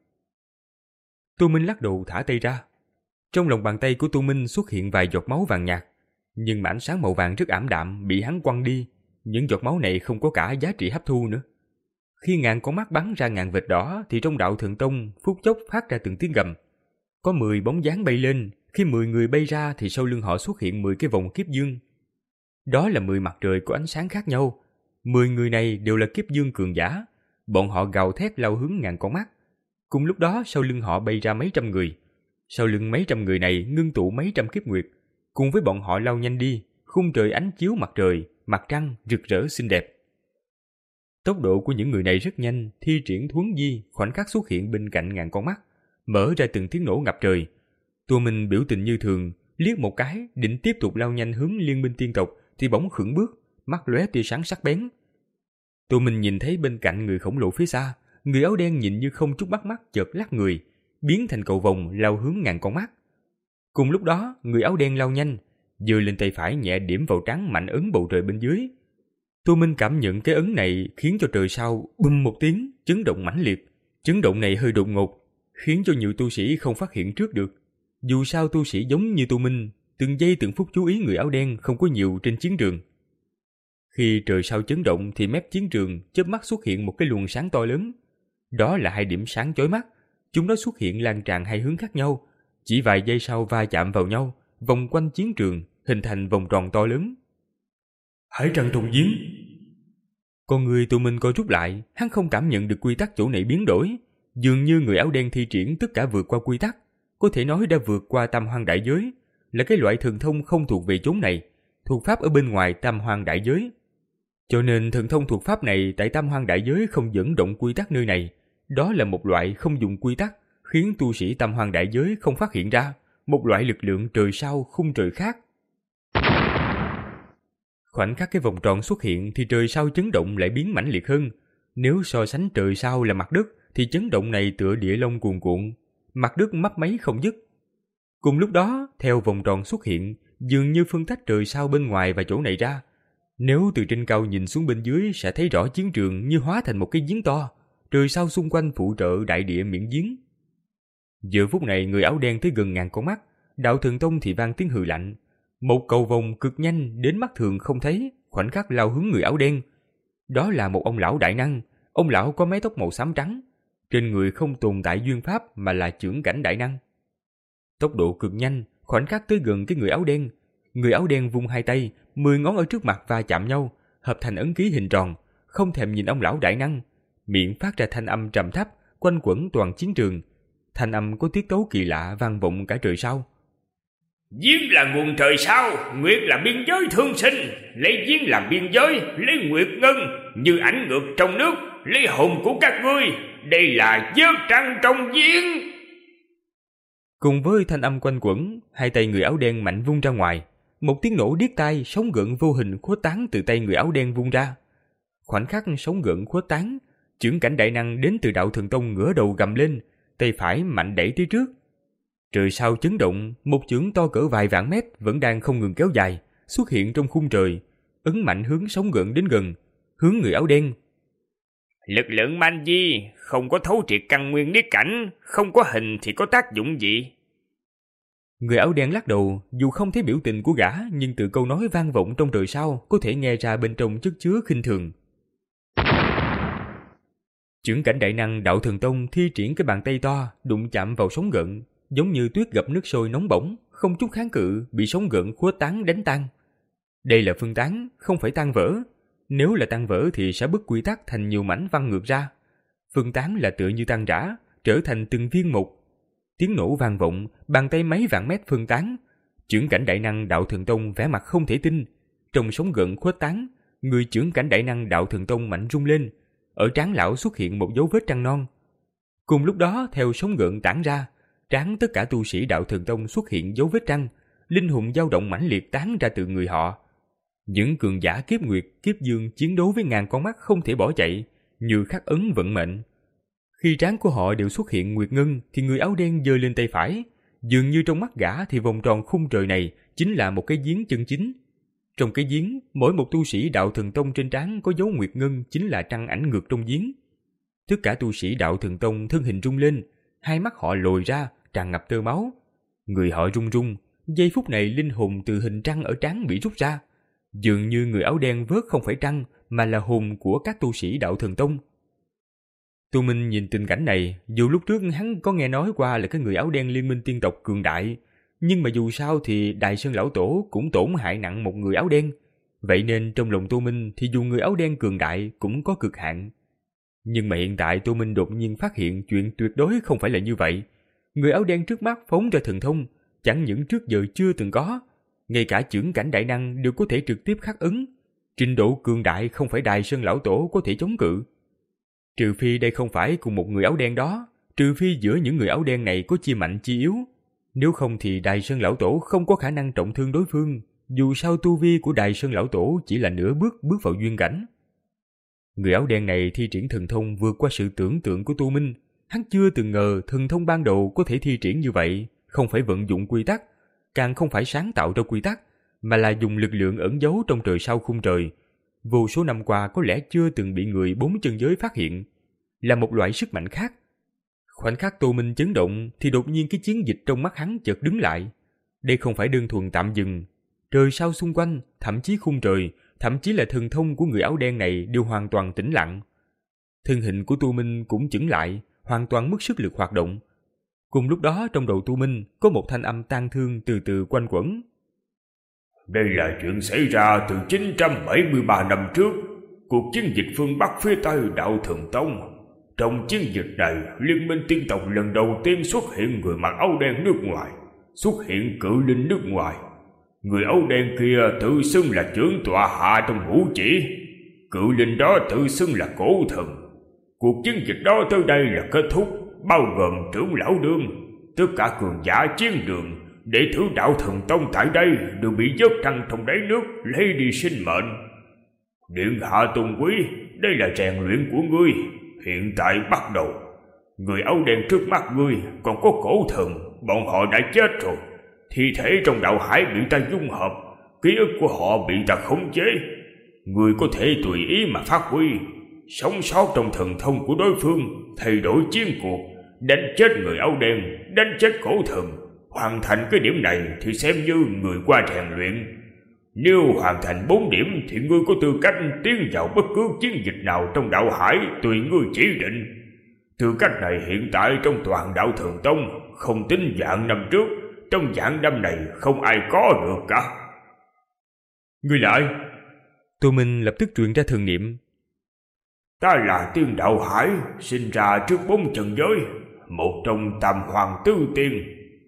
Tô Minh lắc đầu thả tay ra. Trong lòng bàn tay của Tô Minh xuất hiện vài giọt máu vàng nhạt, nhưng mà ánh sáng màu vàng rất ảm đạm bị hắn quăng đi. Những giọt máu này không có cả giá trị hấp thu nữa. Khi ngàn con mắt bắn ra ngàn vệt đỏ thì trong Đạo Thần Tông phút chốc phát ra từng tiếng gầm. Có mười bóng dáng bay lên, khi mười người bay ra thì sau lưng họ xuất hiện mười cái vòng kiếp dương. Đó là mười mặt trời có ánh sáng khác nhau. Mười người này đều là kiếp dương cường giả. Bọn họ gào thét lao hướng ngàn con mắt. Cùng lúc đó sau lưng họ bay ra mấy trăm người. Sau lưng mấy trăm người này ngưng tụ mấy trăm kiếp nguyệt. Cùng với bọn họ lao nhanh đi, khung trời ánh chiếu mặt trời, mặt trăng rực rỡ xinh đẹp. Tốc độ của những người này rất nhanh, thi triển thuấn di, khoảnh khắc xuất hiện bên cạnh ngàn con mắt, mở ra từng tiếng nổ ngập trời. Tô Minh biểu tình như thường, liếc một cái, định tiếp tục lao nhanh hướng Liên minh tiên tộc, thì bỗng khựng bước, mắt lóe tia sáng sắc bén. Tô Minh nhìn thấy bên cạnh người khổng lồ phía xa, người áo đen nhìn như không chút bắt mắt chợt lắc người, biến thành cầu vồng lao hướng ngàn con mắt. Cùng lúc đó, người áo đen lao nhanh, giơ lên tay phải nhẹ điểm vào trán mạnh ấn bầu trời bên dưới. Tô Minh cảm nhận cái ấn này khiến cho trời sao bùm một tiếng, chấn động mãnh liệt. Chấn động này hơi đột ngột, khiến cho nhiều tu sĩ không phát hiện trước được. Dù sao tu sĩ giống như Tô Minh, từng giây từng phút chú ý người áo đen không có nhiều trên chiến trường. Khi trời sao chấn động thì mép chiến trường chớp mắt xuất hiện một cái luồng sáng to lớn. Đó là hai điểm sáng chói mắt, chúng nó xuất hiện lan tràn hai hướng khác nhau. Chỉ vài giây sau va chạm vào nhau, vòng quanh chiến trường, hình thành vòng tròn to lớn. Hải trăng trùng giếng. Con người Tô Minh co rút lại, hắn không cảm nhận được quy tắc chỗ này biến đổi. Dường như người áo đen thi triển tất cả vượt qua quy tắc, có thể nói đã vượt qua tam hoang đại giới, là cái loại thần thông không thuộc về chốn này, thuộc pháp ở bên ngoài tam hoang đại giới. Cho nên thần thông thuộc pháp này tại tam hoang đại giới không dẫn động quy tắc nơi này. Đó là một loại không dùng quy tắc, khiến tu sĩ tam hoang đại giới không phát hiện ra, một loại lực lượng trời sao khung trời khác. Khoảnh khắc cái vòng tròn xuất hiện thì trời sao chấn động lại biến mãnh liệt hơn. Nếu so sánh trời sao là mặt đất thì chấn động này tựa địa long cuồn cuộn, mặt đất mấp máy không dứt. Cùng lúc đó, theo vòng tròn xuất hiện, dường như phân tách trời sao bên ngoài và chỗ này ra. Nếu từ trên cao nhìn xuống bên dưới sẽ thấy rõ chiến trường như hóa thành một cái giếng to, trời sao xung quanh phụ trợ đại địa miệng giếng. Giờ phút này người áo đen tới gần ngàn con mắt, Đạo Thần Tông thì vang tiếng hừ lạnh. Một cầu vồng cực nhanh đến mắt thường không thấy, khoảnh khắc lao hướng người áo đen. Đó là một ông lão đại năng, ông lão có mái tóc màu xám trắng, trên người không tồn tại duyên pháp mà là chưởng cảnh đại năng. Tốc độ cực nhanh, khoảnh khắc tới gần cái người áo đen. Người áo đen vung hai tay, mười ngón ở trước mặt va chạm nhau, hợp thành ấn ký hình tròn, không thèm nhìn ông lão đại năng, miệng phát ra thanh âm trầm thấp, quanh quẩn toàn chiến trường. Thanh âm có tiết tấu kỳ lạ vang vọng cả trời sao. Giếng là nguồn trời sao, nguyệt là biên giới thương sinh, lấy giếng làm biên giới, lấy nguyệt ngân, như ảnh ngược trong nước, lấy hồn của các ngươi, đây là vớt trăng trong giếng. Cùng với thanh âm quanh quẩn, hai tay người áo đen mạnh vung ra ngoài, một tiếng nổ điếc tai, sóng gợn vô hình khuếch tán từ tay người áo đen vung ra. Khoảnh khắc sóng gợn khuếch tán, chưởng cảnh đại năng đến từ Đạo Thần Tông ngửa đầu gầm lên, tay phải mạnh đẩy tới trước. Trời sao chấn động, một chưởng to cỡ vài vạn mét vẫn đang không ngừng kéo dài, xuất hiện trong khung trời, ấn mạnh hướng sóng gợn đến gần, hướng người áo đen. Lực lượng man di không có thấu triệt căn nguyên niết cảnh, không có hình thì có tác dụng gì? Người áo đen lắc đầu, dù không thấy biểu tình của gã, nhưng từ câu nói vang vọng trong trời sao có thể nghe ra bên trong chất chứa khinh thường. Chưởng cảnh đại năng Đạo Thần Tông thi triển cái bàn tay to, đụng chạm vào sóng gợn, giống như tuyết gặp nước sôi nóng bỏng, không chút kháng cự, bị sóng gợn khuếch tán đánh tan. Đây là phân tán, không phải tan vỡ. Nếu là tan vỡ thì sẽ bứt quy tắc thành nhiều mảnh văng ngược ra. Phân tán là tựa như tan rã, trở thành từng viên một. Tiếng nổ vang vọng, bàn tay mấy vạn mét phân tán. Chưởng cảnh đại năng Đạo Thần Tông vẻ mặt không thể tin. Trong sóng gợn khuếch tán, người chưởng cảnh đại năng Đạo Thần Tông mạnh rung lên. Ở trán lão xuất hiện một dấu vết trăng non. Cùng lúc đó, theo sóng gợn tản ra, trán tất cả tu sĩ Đạo Thần Tông xuất hiện dấu vết trăng, linh hồn dao động mãnh liệt tán ra từ người họ. Những cường giả kiếp nguyệt, kiếp dương chiến đấu với ngàn con mắt không thể bỏ chạy, như khắc ấn vận mệnh. Khi trán của họ đều xuất hiện nguyệt ngân, thì người áo đen giơ lên tay phải, dường như trong mắt gã thì vòng tròn khung trời này chính là một cái giếng chân chính. Trong cái giếng, mỗi một tu sĩ Đạo Thần Tông trên trán có dấu nguyệt ngân chính là trăng ảnh ngược trong giếng. Tất cả tu sĩ Đạo Thần Tông thân hình rung lên, hai mắt họ lồi ra, tràn ngập tơ máu. Người họ run run, giây phút này linh hồn từ hình trăng ở trán bị rút ra. Dường như người áo đen vớt không phải trăng, mà là hồn của các tu sĩ Đạo Thần Tông. Tu Minh nhìn tình cảnh này, dù lúc trước hắn có nghe nói qua là cái người áo đen liên minh tiên tộc cường đại, nhưng mà dù sao thì Đại Sơn Lão Tổ cũng tổn hại nặng một người áo đen. Vậy nên trong lòng Tu Minh thì dù người áo đen cường đại cũng có cực hạn. Nhưng mà hiện tại Tu Minh đột nhiên phát hiện chuyện tuyệt đối không phải là như vậy. Người áo đen trước mắt phóng ra thần thông, chẳng những trước giờ chưa từng có, ngay cả chưởng cảnh đại năng đều có thể trực tiếp khắc ấn. Trình độ cường đại không phải Đại Sơn Lão Tổ có thể chống cự. Trừ phi đây không phải cùng một người áo đen đó, trừ phi giữa những người áo đen này có chi mạnh chi yếu. Nếu không thì Đại Sơn Lão Tổ không có khả năng trọng thương đối phương, dù sao tu vi của Đại Sơn Lão Tổ chỉ là nửa bước bước vào duyên cảnh. Người áo đen này thi triển thần thông vượt qua sự tưởng tượng của Tu Minh. Hắn chưa từng ngờ thần thông ban đầu có thể thi triển như vậy, không phải vận dụng quy tắc, càng không phải sáng tạo ra quy tắc, mà là dùng lực lượng ẩn giấu trong trời sao khung trời. Vô số năm qua có lẽ chưa từng bị người bốn chân giới phát hiện, là một loại sức mạnh khác. Khoảnh khắc Tô Minh chấn động thì đột nhiên cái chiến dịch trong mắt hắn chợt đứng lại. Đây không phải đơn thuần tạm dừng. Trời sao xung quanh, thậm chí khung trời, thậm chí là thần thông của người áo đen này đều hoàn toàn tĩnh lặng. Thân hình của Tô Minh cũng chững lại, hoàn toàn mất sức lực hoạt động. Cùng lúc đó trong đầu Tu Minh có một thanh âm tang thương từ từ quanh quẩn. Đây là chuyện xảy ra từ chín trăm bảy mươi ba năm trước, cuộc chiến dịch phương Bắc phía Tây Đạo Thần Tông. Trong chiến dịch này, Liên minh tiên tộc lần đầu tiên xuất hiện người mặc áo đen nước ngoài, xuất hiện cự linh nước ngoài. Người áo đen kia tự xưng là trưởng tọa hạ trong ngũ chỉ, cự linh đó tự xưng là cổ thần. Cuộc chiến dịch đó tới đây là kết thúc, bao gồm trưởng lão đương, tất cả cường giả chiến đường, đệ tử Đạo Thần Tông tại đây đều bị dốc thăng trong đáy nước lấy đi sinh mệnh. Điện hạ tôn quý, đây là rèn luyện của ngươi, hiện tại bắt đầu. Người áo đen trước mắt ngươi còn có cổ thần, bọn họ đã chết rồi. Thi thể trong đạo hải bị ta dung hợp, ký ức của họ bị ta khống chế. Ngươi có thể tùy ý mà phát huy, sống sót trong thần thông của đối phương, thay đổi chiến cuộc, đánh chết người áo đen, đánh chết cổ thần. Hoàn thành cái điểm này thì xem như người qua rèn luyện. Nếu hoàn thành bốn điểm thì ngươi có tư cách tiến vào bất cứ chiến dịch nào trong đạo hải tùy ngươi chỉ định. Tư cách này hiện tại trong toàn Đạo Thần Tông, không tính vạn năm trước, trong vạn năm này không ai có được cả. Ngươi là ai? Tô Minh lập tức truyền ra thần niệm. Ta là Tiên Đạo Hải, sinh ra trước bốn trần giới, một trong tam hoàng tứ tiên.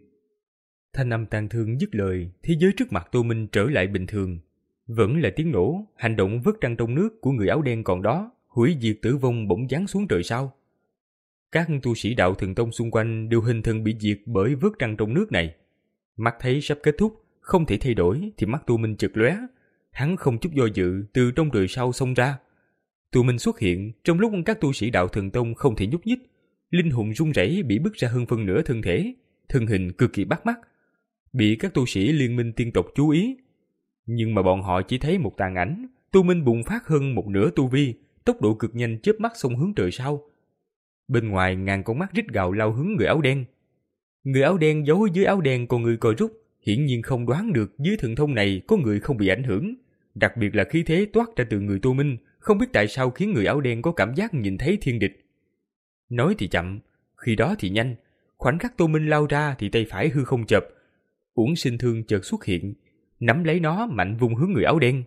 Thanh âm tang thương dứt lời, thế giới trước mặt Tô Minh trở lại bình thường. Vẫn là tiếng nổ, hành động vớt trăng trong nước của người áo đen còn đó, hủy diệt tử vong bỗng giáng xuống trời sao. Các tu sĩ Đạo Thần Tông xung quanh đều hình thần bị diệt bởi vớt trăng trong nước này. Mắt thấy sắp kết thúc, không thể thay đổi thì mắt Tô Minh chợt lóe, hắn không chút do dự từ trong trời sao xông ra. Tô Minh xuất hiện trong lúc các tu sĩ Đạo Thần Tông không thể nhúc nhích, linh hồn run rẩy bị bứt ra hơn phân nửa thân thể, thân hình cực kỳ bắt mắt, bị các tu sĩ liên minh tiên tộc chú ý. Nhưng mà bọn họ chỉ thấy một tàn ảnh, Tô Minh bùng phát hơn một nửa tu vi, tốc độ cực nhanh chớp mắt xông hướng trời sao. Bên ngoài ngàn con mắt rít gào lao hướng người áo đen. Người áo đen giấu dưới áo đen con người coi rút, hiển nhiên không đoán được dưới thần thông này có người không bị ảnh hưởng, đặc biệt là khí thế toát ra từ người Tô Minh, không biết tại sao khiến người áo đen có cảm giác nhìn thấy thiên địch. Nói thì chậm, khi đó thì nhanh, khoảnh khắc Tô Minh lao ra thì tay phải hư không chập, Uổng Sinh Thương chợt xuất hiện, nắm lấy nó mạnh vung hướng người áo đen.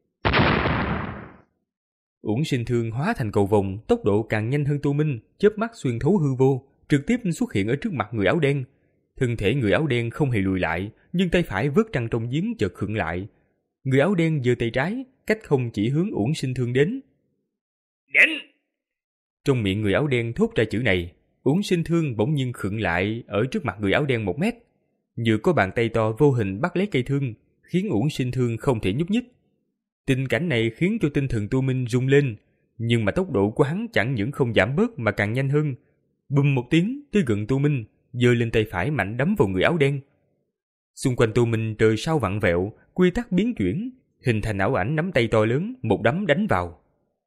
Uổng Sinh Thương hóa thành cầu vồng, tốc độ càng nhanh hơn Tô Minh, chớp mắt xuyên thấu hư vô, trực tiếp xuất hiện ở trước mặt người áo đen. Thân thể người áo đen không hề lùi lại, nhưng tay phải vớt trăng trong giếng chợt khựng lại. Người áo đen giơ tay trái, cách không chỉ hướng Uổng Sinh Thương đến. Đến! Trong miệng người áo đen thốt ra chữ này, Uổng Sinh Thương bỗng nhiên khựng lại ở trước mặt người áo đen một mét. Như có bàn tay to vô hình bắt lấy cây thương, khiến Uổng Sinh Thương không thể nhúc nhích. Tình cảnh này khiến cho tinh thần Tô Minh rung lên, nhưng mà tốc độ của hắn chẳng những không giảm bớt mà càng nhanh hơn. Bùm một tiếng tới gần Tô Minh, giơ lên tay phải mạnh đấm vào người áo đen. Xung quanh Tô Minh trời sao vặn vẹo, quy tắc biến chuyển, hình thành ảo ảnh nắm tay to lớn, một đấm đánh vào.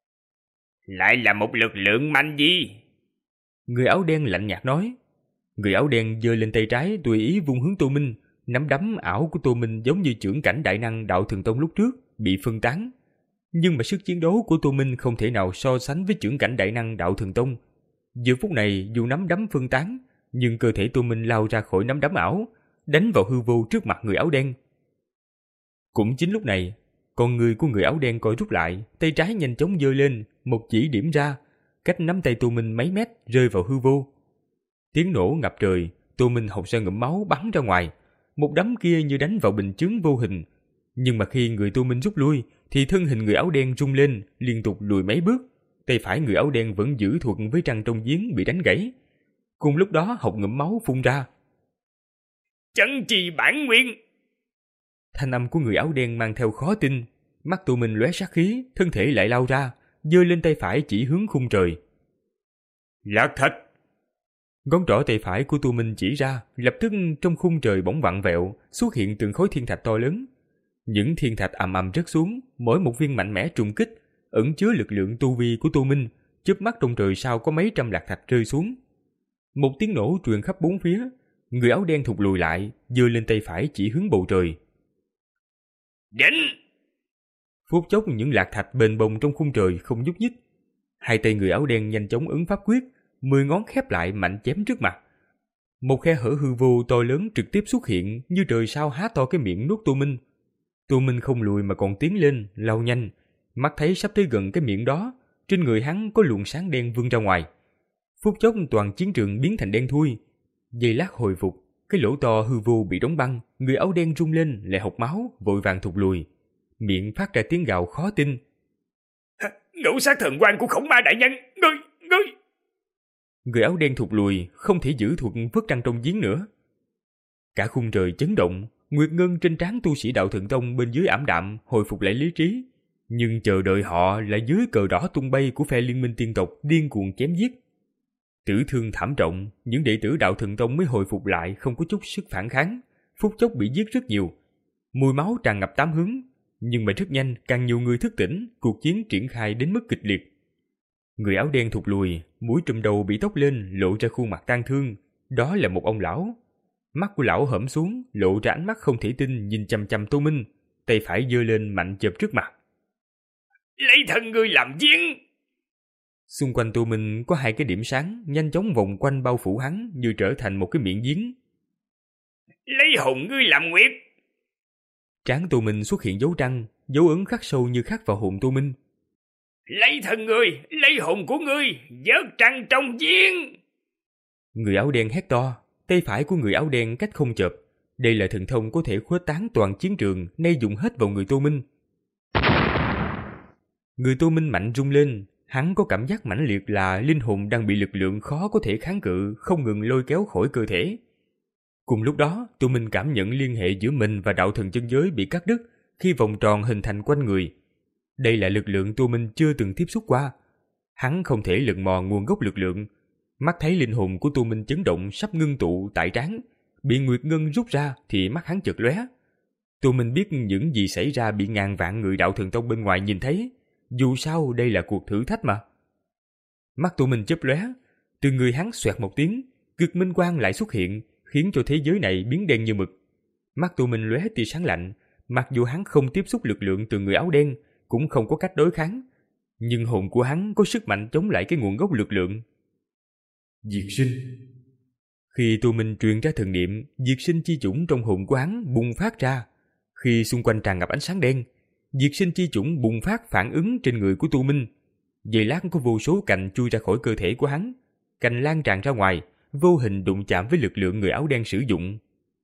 Lại là một lực lượng mạnh gì? Người áo đen lạnh nhạt nói. Người áo đen giơ lên tay trái tùy ý vung hướng Tô Minh, nắm đấm ảo của Tô Minh giống như chưởng cảnh đại năng Đạo Thần Tông lúc trước, bị phân tán. Nhưng mà sức chiến đấu của Tô Minh không thể nào so sánh với chưởng cảnh đại năng Đạo Thần Tông. Giờ phút này dù nắm đấm phân tán, nhưng cơ thể Tô Minh lao ra khỏi nắm đấm ảo, đánh vào hư vô trước mặt người áo đen. Cũng chính lúc này, con người của người áo đen co rút lại, tay trái nhanh chóng giơ lên, một chỉ điểm ra, cách nắm tay Tô Minh mấy mét rơi vào hư vô. Tiếng nổ ngập trời, Tô Minh hộc ra ngụm máu bắn ra ngoài, một đấm kia như đánh vào bình chướng vô hình. Nhưng mà khi người Tô Minh rút lui, thì thân hình người áo đen rung lên, liên tục lùi mấy bước. Tay phải người áo đen vẫn giữ thuận với trăng trong giếng bị đánh gãy. Cùng lúc đó hộc ngụm máu phun ra. Chấn trì bản nguyên! Thanh âm của người áo đen mang theo khó tin. Mắt Tô Minh lóe sát khí, thân thể lại lao ra, giơ lên tay phải chỉ hướng khung trời. Lạc thạch! Ngón trỏ tay phải của Tô Minh chỉ ra, lập tức trong khung trời bỗng vặn vẹo, xuất hiện từng khối thiên thạch to lớn. Những thiên thạch ầm ầm rớt xuống, mỗi một viên mạnh mẽ trùng kích, ẩn chứa lực lượng tu vi của Tô Minh, chớp mắt trong trời sao có mấy trăm lạc thạch rơi xuống. Một tiếng nổ truyền khắp bốn phía, người áo đen thụt lùi lại, giơ lên tay phải chỉ hướng bầu trời. Đến! Phút chốc những lạc thạch bền bồng trong khung trời không nhúc nhích. Hai tay người áo đen nhanh chóng ấn pháp quyết, mười ngón khép lại mạnh chém trước mặt. Một khe hở hư vô to lớn trực tiếp xuất hiện, như trời sao há to cái miệng nuốt Tô Minh. Tô Minh không lùi mà còn tiến lên, lao nhanh, mắt thấy sắp tới gần cái miệng đó, trên người hắn có luồng sáng đen vươn ra ngoài. Phút chốc toàn chiến trường biến thành đen thui. Giây lát hồi phục, cái lỗ to hư vô bị đóng băng, người áo đen rung lên lại hộc máu, vội vàng thụt lùi, miệng phát ra tiếng gào khó tin. Ngũ sát thần quan của Khổng Ma đại nhân, ngươi, ngươi! Người áo đen thụt lùi, không thể giữ thuộc vớt trăng trong giếng nữa. Cả khung trời chấn động, nguyệt ngân trên trán tu sĩ Đạo Thần Tông bên dưới ảm đạm hồi phục lại lý trí, nhưng chờ đợi họ là dưới cờ đỏ tung bay của phe liên minh tiên tộc điên cuồng chém giết. Tử thương thảm trọng, những đệ tử Đạo Thần Tông mới hồi phục lại không có chút sức phản kháng, phút chốc bị giết rất nhiều. Mùi máu tràn ngập tám hướng, nhưng mà rất nhanh càng nhiều người thức tỉnh, cuộc chiến triển khai đến mức kịch liệt. Người áo đen thụt lùi, mũi trùm đầu bị tóc lên lộ ra khuôn mặt tang thương, đó là một ông lão. Mắt của lão hõm xuống, lộ ra ánh mắt không thể tin nhìn chằm chằm Tô Minh, tay phải giơ lên mạnh chộp trước mặt. Lấy thân ngươi làm giếng! Xung quanh Tô Minh có hai cái điểm sáng nhanh chóng vòng quanh bao phủ hắn như trở thành một cái miệng giếng. Lấy hồn ngươi làm nguyệt! Trán Tô Minh xuất hiện dấu trăng, dấu ấn khắc sâu như khắc vào hồn Tô Minh. Lấy thân ngươi, lấy hồn của ngươi, vớt trăng trong giếng! Người áo đen hét to, tay phải của người áo đen cách không chộp. Đây là thần thông có thể khuếch tán toàn chiến trường, nay dùng hết vào người Tô Minh. Người Tô Minh mạnh rung lên, hắn có cảm giác mãnh liệt là linh hồn đang bị lực lượng khó có thể kháng cự, không ngừng lôi kéo khỏi cơ thể. Cùng lúc đó, Tô Minh cảm nhận liên hệ giữa mình và đạo thần chân giới bị cắt đứt khi vòng tròn hình thành quanh người. Đây là lực lượng Tô Minh chưa từng tiếp xúc qua. Hắn không thể lần mò nguồn gốc lực lượng. Mắt thấy linh hồn của Tô Minh chấn động sắp ngưng tụ tại trán, bị Nguyệt Ngân rút ra thì mắt hắn chợt lóe. Tô Minh biết những gì xảy ra bị ngàn vạn người đạo thần tông bên ngoài nhìn thấy. Dù sao đây là cuộc thử thách mà. Mắt Tô Minh chớp lóe, từ người hắn xoẹt một tiếng, cực minh quang lại xuất hiện, khiến cho thế giới này biến đen như mực. Mắt Tô Minh lóe tia sáng lạnh, mặc dù hắn không tiếp xúc lực lượng từ người áo đen, cũng không có cách đối kháng, nhưng hồn của hắn có sức mạnh chống lại cái nguồn gốc lực lượng. Diệt sinh. Khi Tô Minh truyền ra thần niệm, diệt sinh chi chủng trong hồn của hắn bùng phát ra. Khi xung quanh tràn ngập ánh sáng đen, diệt sinh chi chủng bùng phát phản ứng trên người của Tô Minh. Giây lát có vô số cành chui ra khỏi cơ thể của hắn, cành lan tràn ra ngoài, vô hình đụng chạm với lực lượng người áo đen sử dụng.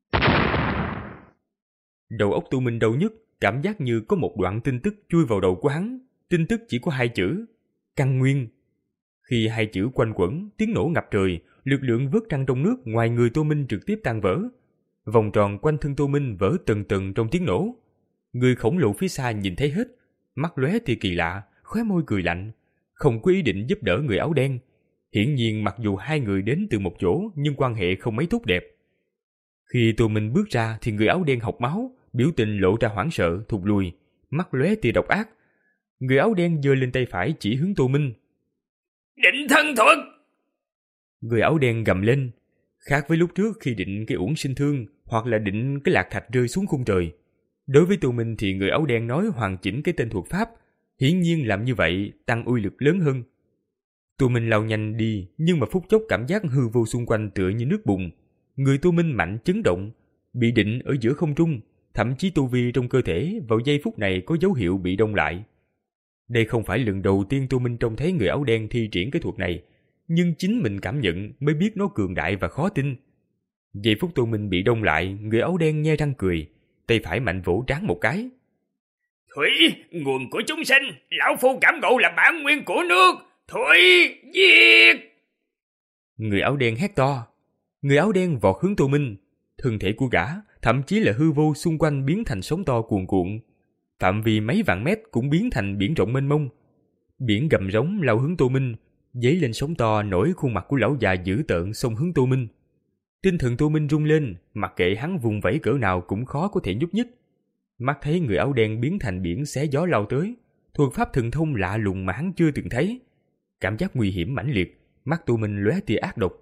Đầu óc Tô Minh đau nhức, cảm giác như có một đoạn tin tức chui vào đầu của hắn. Tin tức chỉ có hai chữ: căn nguyên. Khi hai chữ quanh quẩn, tiếng nổ ngập trời, lực lượng vớt trăng trong nước ngoài người Tô Minh trực tiếp tan vỡ. Vòng tròn quanh thân Tô Minh vỡ từng từng trong tiếng nổ. Người khổng lồ phía xa nhìn thấy hết, mắt lóe tia kỳ lạ, khóe môi cười lạnh, không có ý định giúp đỡ người áo đen. Hiển nhiên mặc dù hai người đến từ một chỗ nhưng quan hệ không mấy tốt đẹp. Khi Tô Minh bước ra thì người áo đen học máu, biểu tình lộ ra hoảng sợ, thụt lùi, mắt lóe tia độc ác. Người áo đen giơ lên tay phải chỉ hướng Tô Minh. Định thân thuật! Người áo đen gầm lên. Khác với lúc trước khi định cái uổng sinh thương hoặc là định cái lạc thạch rơi xuống khung trời. Đối với Tô Minh thì người áo đen nói hoàn chỉnh cái tên thuật pháp. Hiển nhiên làm như vậy tăng uy lực lớn hơn. Tô Minh lao nhanh đi, nhưng mà phút chốc cảm giác hư vô xung quanh tựa như nước bùn. Người Tô Minh mạnh chấn động, bị định ở giữa không trung, thậm chí tu vi trong cơ thể vào giây phút này có dấu hiệu bị đông lại. Đây không phải lần đầu tiên Tô Minh trông thấy người áo đen thi triển cái thuật này, nhưng chính mình cảm nhận mới biết nó cường đại và khó tin. Giây phút Tô Minh bị đông lại, người áo đen nhe răng cười, tay phải mạnh vỗ trán một cái. Thủy, nguồn của chúng sinh, lão phu cảm ngộ là bản nguyên của nước. Thủy, giết! Người áo đen hét to. Người áo đen vọt hướng Tô Minh. Thân thể của gã, thậm chí là hư vô xung quanh biến thành sóng to cuồn cuộn. Phạm vi mấy vạn mét cũng biến thành biển rộng mênh mông. Biển gầm rống lao hướng Tô Minh, dấy lên sóng to nổi khuôn mặt của lão già dữ tợn xông hướng Tô Minh. Tinh thần Tô Minh rung lên, mặc kệ hắn vùng vẫy cỡ nào cũng khó có thể nhúc nhích. Mắt thấy người áo đen biến thành biển xé gió lao tới, thuật pháp thần thông lạ lùng mà hắn chưa từng thấy. Cảm giác nguy hiểm mãnh liệt, mắt Tô Minh lóe tia ác độc.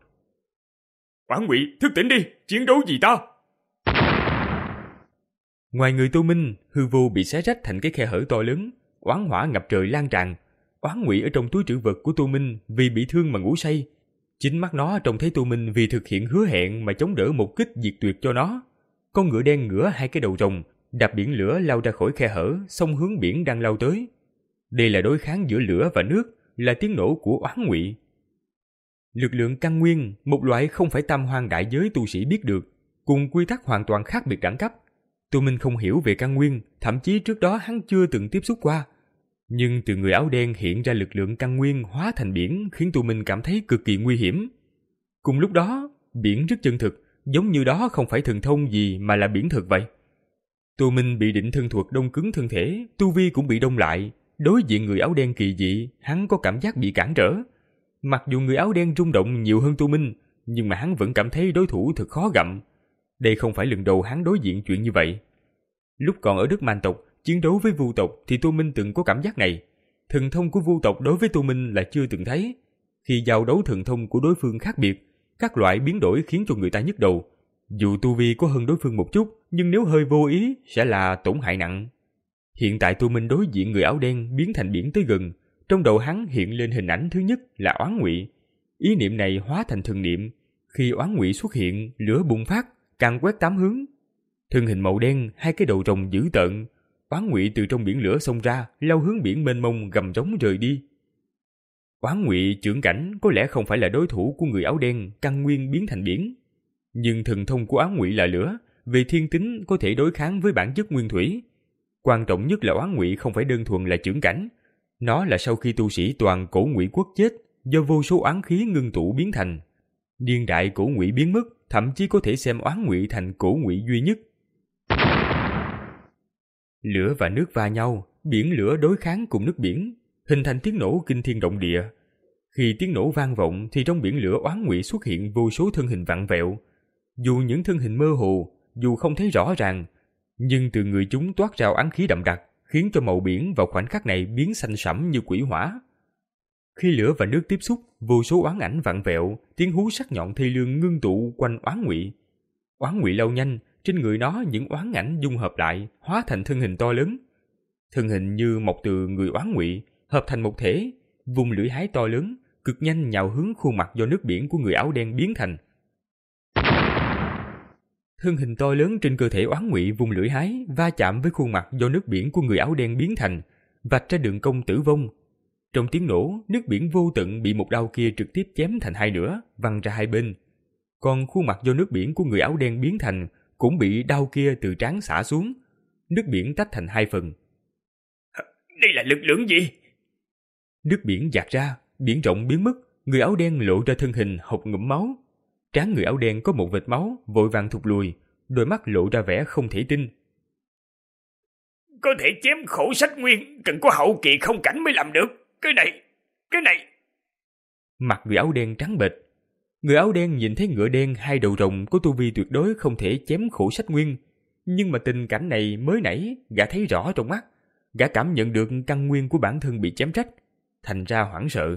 Oán Ngụy, thức tỉnh đi, chiến đấu gì ta? Ngoài người Tô Minh, hư vô bị xé rách thành cái khe hở to lớn, oán hỏa ngập trời lan tràn. Oán Ngụy ở trong túi trữ vật của Tô Minh vì bị thương mà ngủ say. Chính mắt nó trông thấy Tô Minh vì thực hiện hứa hẹn mà chống đỡ một kích diệt tuyệt cho nó. Con ngựa đen ngửa hai cái đầu rồng, đạp biển lửa lao ra khỏi khe hở, xông hướng biển đang lao tới. Đây là đối kháng giữa lửa và nước, là tiếng nổ của Oán Ngụy. Lực lượng căn nguyên, một loại không phải tam hoang đại giới tu sĩ biết được, cùng quy tắc hoàn toàn khác biệt đẳng cấp. Tô Minh không hiểu về căn nguyên, thậm chí trước đó hắn chưa từng tiếp xúc qua. Nhưng từ người áo đen hiện ra lực lượng căn nguyên hóa thành biển khiến Tô Minh cảm thấy cực kỳ nguy hiểm. Cùng lúc đó, biển rất chân thực, giống như đó không phải thần thông gì mà là biển thực vậy. Tô Minh bị định thân thuật đông cứng thân thể, tu vi cũng bị đông lại. Đối diện người áo đen kỳ dị, hắn có cảm giác bị cản trở. Mặc dù người áo đen rung động nhiều hơn Tô Minh, nhưng mà hắn vẫn cảm thấy đối thủ thật khó gặm. Đây không phải lần đầu hắn đối diện chuyện như vậy. Lúc còn ở đất Man tộc, chiến đấu với Vu tộc thì Tô Minh từng có cảm giác này. Thần thông của Vu tộc đối với Tô Minh là chưa từng thấy. Khi giao đấu thần thông của đối phương khác biệt, các loại biến đổi khiến cho người ta nhức đầu. Dù tu vi có hơn đối phương một chút, nhưng nếu hơi vô ý sẽ là tổn hại nặng. Hiện tại Tô Minh đối diện người áo đen biến thành biển tới gần. Trong đầu hắn hiện lên hình ảnh thứ nhất là Oán Ngụy. Ý niệm này hóa thành thần niệm. Khi Oán Ngụy xuất hiện, lửa bùng phát, càng quét tám hướng. Thân hình màu đen, hai cái đầu rồng dữ tợn. Oán Ngụy từ trong biển lửa xông ra, lao hướng biển mênh mông gầm rống rời đi. Oán Ngụy trưởng cảnh có lẽ không phải là đối thủ của người áo đen căn nguyên biến thành biển. Nhưng thần thông của Oán Ngụy là lửa, về thiên tính có thể đối kháng với bản chất nguyên thủy. Quan trọng nhất là Oán Ngụy không phải đơn thuần là trưởng cảnh. Nó là sau khi tu sĩ toàn Cổ Ngụy quốc chết, do vô số oán khí ngưng tụ biến thành. Niên đại Cổ Ngụy biến mất, thậm chí có thể xem Oán Ngụy thành Cổ Ngụy duy nhất. Lửa và nước va nhau, biển lửa đối kháng cùng nước biển, hình thành tiếng nổ kinh thiên động địa. Khi tiếng nổ vang vọng thì trong biển lửa oán ngụy xuất hiện vô số thân hình vặn vẹo. Dù những thân hình mơ hồ, dù không thấy rõ ràng, nhưng từ người chúng toát ra oán khí đậm đặc, khiến cho màu biển vào khoảnh khắc này biến xanh sẫm như quỷ hỏa. Khi lửa và nước tiếp xúc, vô số oán ảnh vặn vẹo, tiếng hú sắc nhọn thê lương ngưng tụ quanh oán ngụy. Oán ngụy lao nhanh, trên người nó những oán ảnh dung hợp lại, hóa thành thân hình to lớn. Thân hình như mọc từ người oán ngụy, hợp thành một thể, vùng lưỡi hái to lớn, cực nhanh nhào hướng khuôn mặt do nước biển của người áo đen biến thành. Thân hình to lớn trên cơ thể oán ngụy vùng lưỡi hái va chạm với khuôn mặt do nước biển của người áo đen biến thành, vạch ra đường cong tử vong. Trong tiếng nổ, nước biển vô tận bị một đao kia trực tiếp chém thành hai nửa, văng ra hai bên. Còn khuôn mặt do nước biển của người áo đen biến thành cũng bị đao kia từ trán xả xuống. Nước biển tách thành hai phần. Đây là lực lượng gì? Nước biển dạt ra, biển rộng biến mất, người áo đen lộ ra thân hình hộc ngụm máu. Trán người áo đen có một vệt máu, vội vàng thụt lùi, đôi mắt lộ ra vẻ không thể tin. Có thể chém khổ sách nguyên, cần có hậu kỳ không cảnh mới làm được. Cái này, cái này... Mặt người áo đen trắng bệch. Người áo đen nhìn thấy ngựa đen hai đầu rồng có tu vi tuyệt đối không thể chém khổ sách nguyên. Nhưng mà tình cảnh này mới nãy, gã thấy rõ trong mắt. Gã cảm nhận được căn nguyên của bản thân bị chém rách, thành ra hoảng sợ.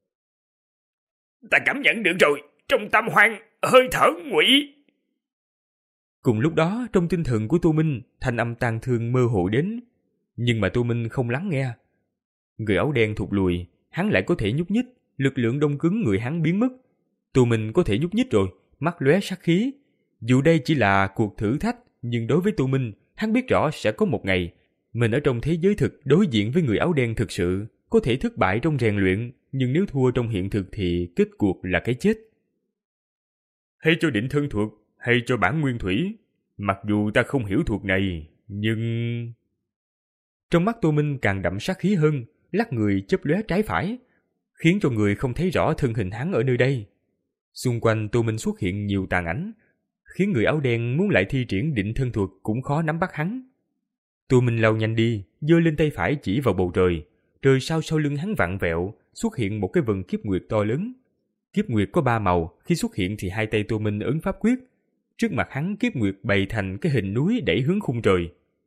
Ta cảm nhận được rồi, trong tâm hoang, hơi thở ngụy. Cùng lúc đó, trong tinh thần của Tô Minh, thanh âm tang thương mơ hồ đến. Nhưng mà Tô Minh không lắng nghe. Người áo đen thụt lùi, hắn lại có thể nhúc nhích, lực lượng đông cứng người hắn biến mất. Tô Minh có thể nhúc nhích rồi, mắt lóe sát khí. Dù đây chỉ là cuộc thử thách, nhưng đối với Tô Minh, hắn biết rõ sẽ có một ngày mình ở trong thế giới thực đối diện với người áo đen thực sự, có thể thất bại trong rèn luyện, nhưng nếu thua trong hiện thực thì kết cuộc là cái chết. Hay cho định thân thuật, hay cho bản nguyên thủy, mặc dù ta không hiểu thuật này, nhưng... Trong mắt Tô Minh càng đậm sát khí hơn, lắc người chớp lóe trái phải, khiến cho người không thấy rõ thân hình hắn ở nơi đây. Xung quanh Tô Minh xuất hiện nhiều tàn ảnh, khiến người áo đen muốn lại thi triển định thân thuật cũng khó nắm bắt hắn. Tô Minh lao nhanh đi, giơ lên tay phải chỉ vào bầu trời. Trời sao sau lưng hắn vặn vẹo, xuất hiện một cái vần kiếp nguyệt to lớn. Kiếp nguyệt có ba màu, khi xuất hiện thì hai tay Tô Minh ấn pháp quyết. Trước mặt hắn kiếp nguyệt bày thành cái hình núi đẩy hướng khung trời.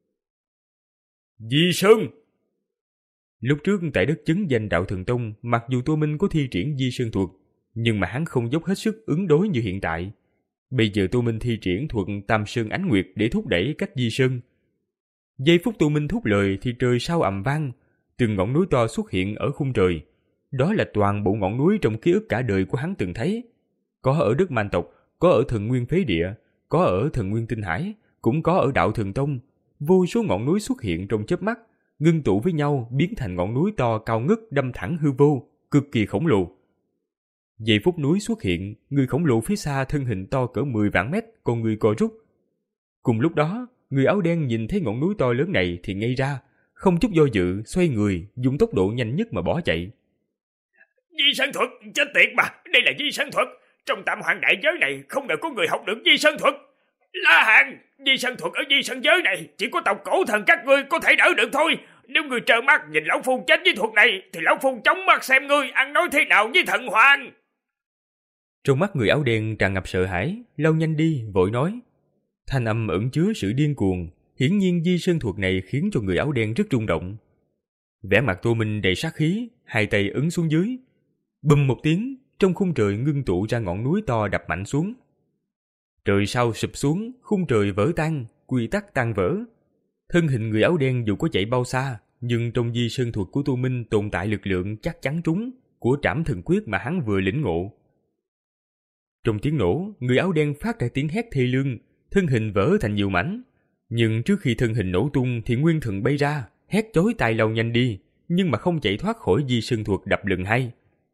Di Sơn! Lúc trước tại đất chứng danh Đạo Thần Tông, mặc dù Tô Minh có thi triển Di Sơn thuật, nhưng mà hắn không dốc hết sức ứng đối như hiện tại. Bây giờ Tô Minh thi triển thuật Tam Sơn Ánh Nguyệt để thúc đẩy cách Di Sơn. Giây phút Tô Minh thúc lời thì trời sao ầm vang, từng ngọn núi to xuất hiện ở khung trời. Đó là toàn bộ ngọn núi trong ký ức cả đời của hắn từng thấy. Có ở đất Man tộc, có ở Thần Nguyên Phế Địa, có ở Thần Nguyên Tinh Hải, cũng có ở Đạo Thần Tông. Vô số ngọn núi xuất hiện trong chớp mắt, ngưng tụ với nhau biến thành ngọn núi to cao ngất đâm thẳng hư vô, cực kỳ khổng lồ. Giây phút núi xuất hiện, người khổng lồ phía xa thân hình to cỡ mười vạn mét, con người co rút. Cùng lúc đó, người áo đen nhìn thấy ngọn núi to lớn này thì ngây ra, không chút do dự, xoay người, dùng tốc độ nhanh nhất mà bỏ chạy. Di Sơn thuật, chết tiệt mà, đây là Di Sơn thuật. Trong tam hoàng đại giới này không ngờ có người học được Di Sơn thuật. La Hàn, Di Sơn thuật ở Di Sơn giới này chỉ có tộc cổ thần các ngươi có thể đỡ được thôi. Nếu ngươi trơ mắt nhìn lão phu chết với thuật này thì lão phu chống mắt xem ngươi ăn nói thế nào với thần hoàng. Trong mắt người áo đen tràn ngập sợ hãi, lao nhanh đi, vội nói. Thanh âm ẩn chứa sự điên cuồng, hiển nhiên Di Sơn thuật này khiến cho người áo đen rất rung động. Vẻ mặt Tô Minh đầy sát khí, hai tay ấn xuống dưới. Bùm một tiếng, trong khung trời ngưng tụ ra ngọn núi to đập mạnh xuống. Trời sao sụp xuống, khung trời vỡ tan, quy tắc tan vỡ. Thân hình người áo đen dù có chạy bao xa, nhưng trong Di Sơn thuật của Tô Minh tồn tại lực lượng chắc chắn trúng của trảm thần quyết mà hắn vừa lĩnh ngộ. Trong tiếng nổ, người áo đen phát ra tiếng hét thê lương, thân hình vỡ thành nhiều mảnh. Nhưng trước khi thân hình nổ tung thì nguyên thần bay ra, hét chói tai lao nhanh đi, nhưng mà không chạy thoát khỏi Di Sơn thuật đập lần hai.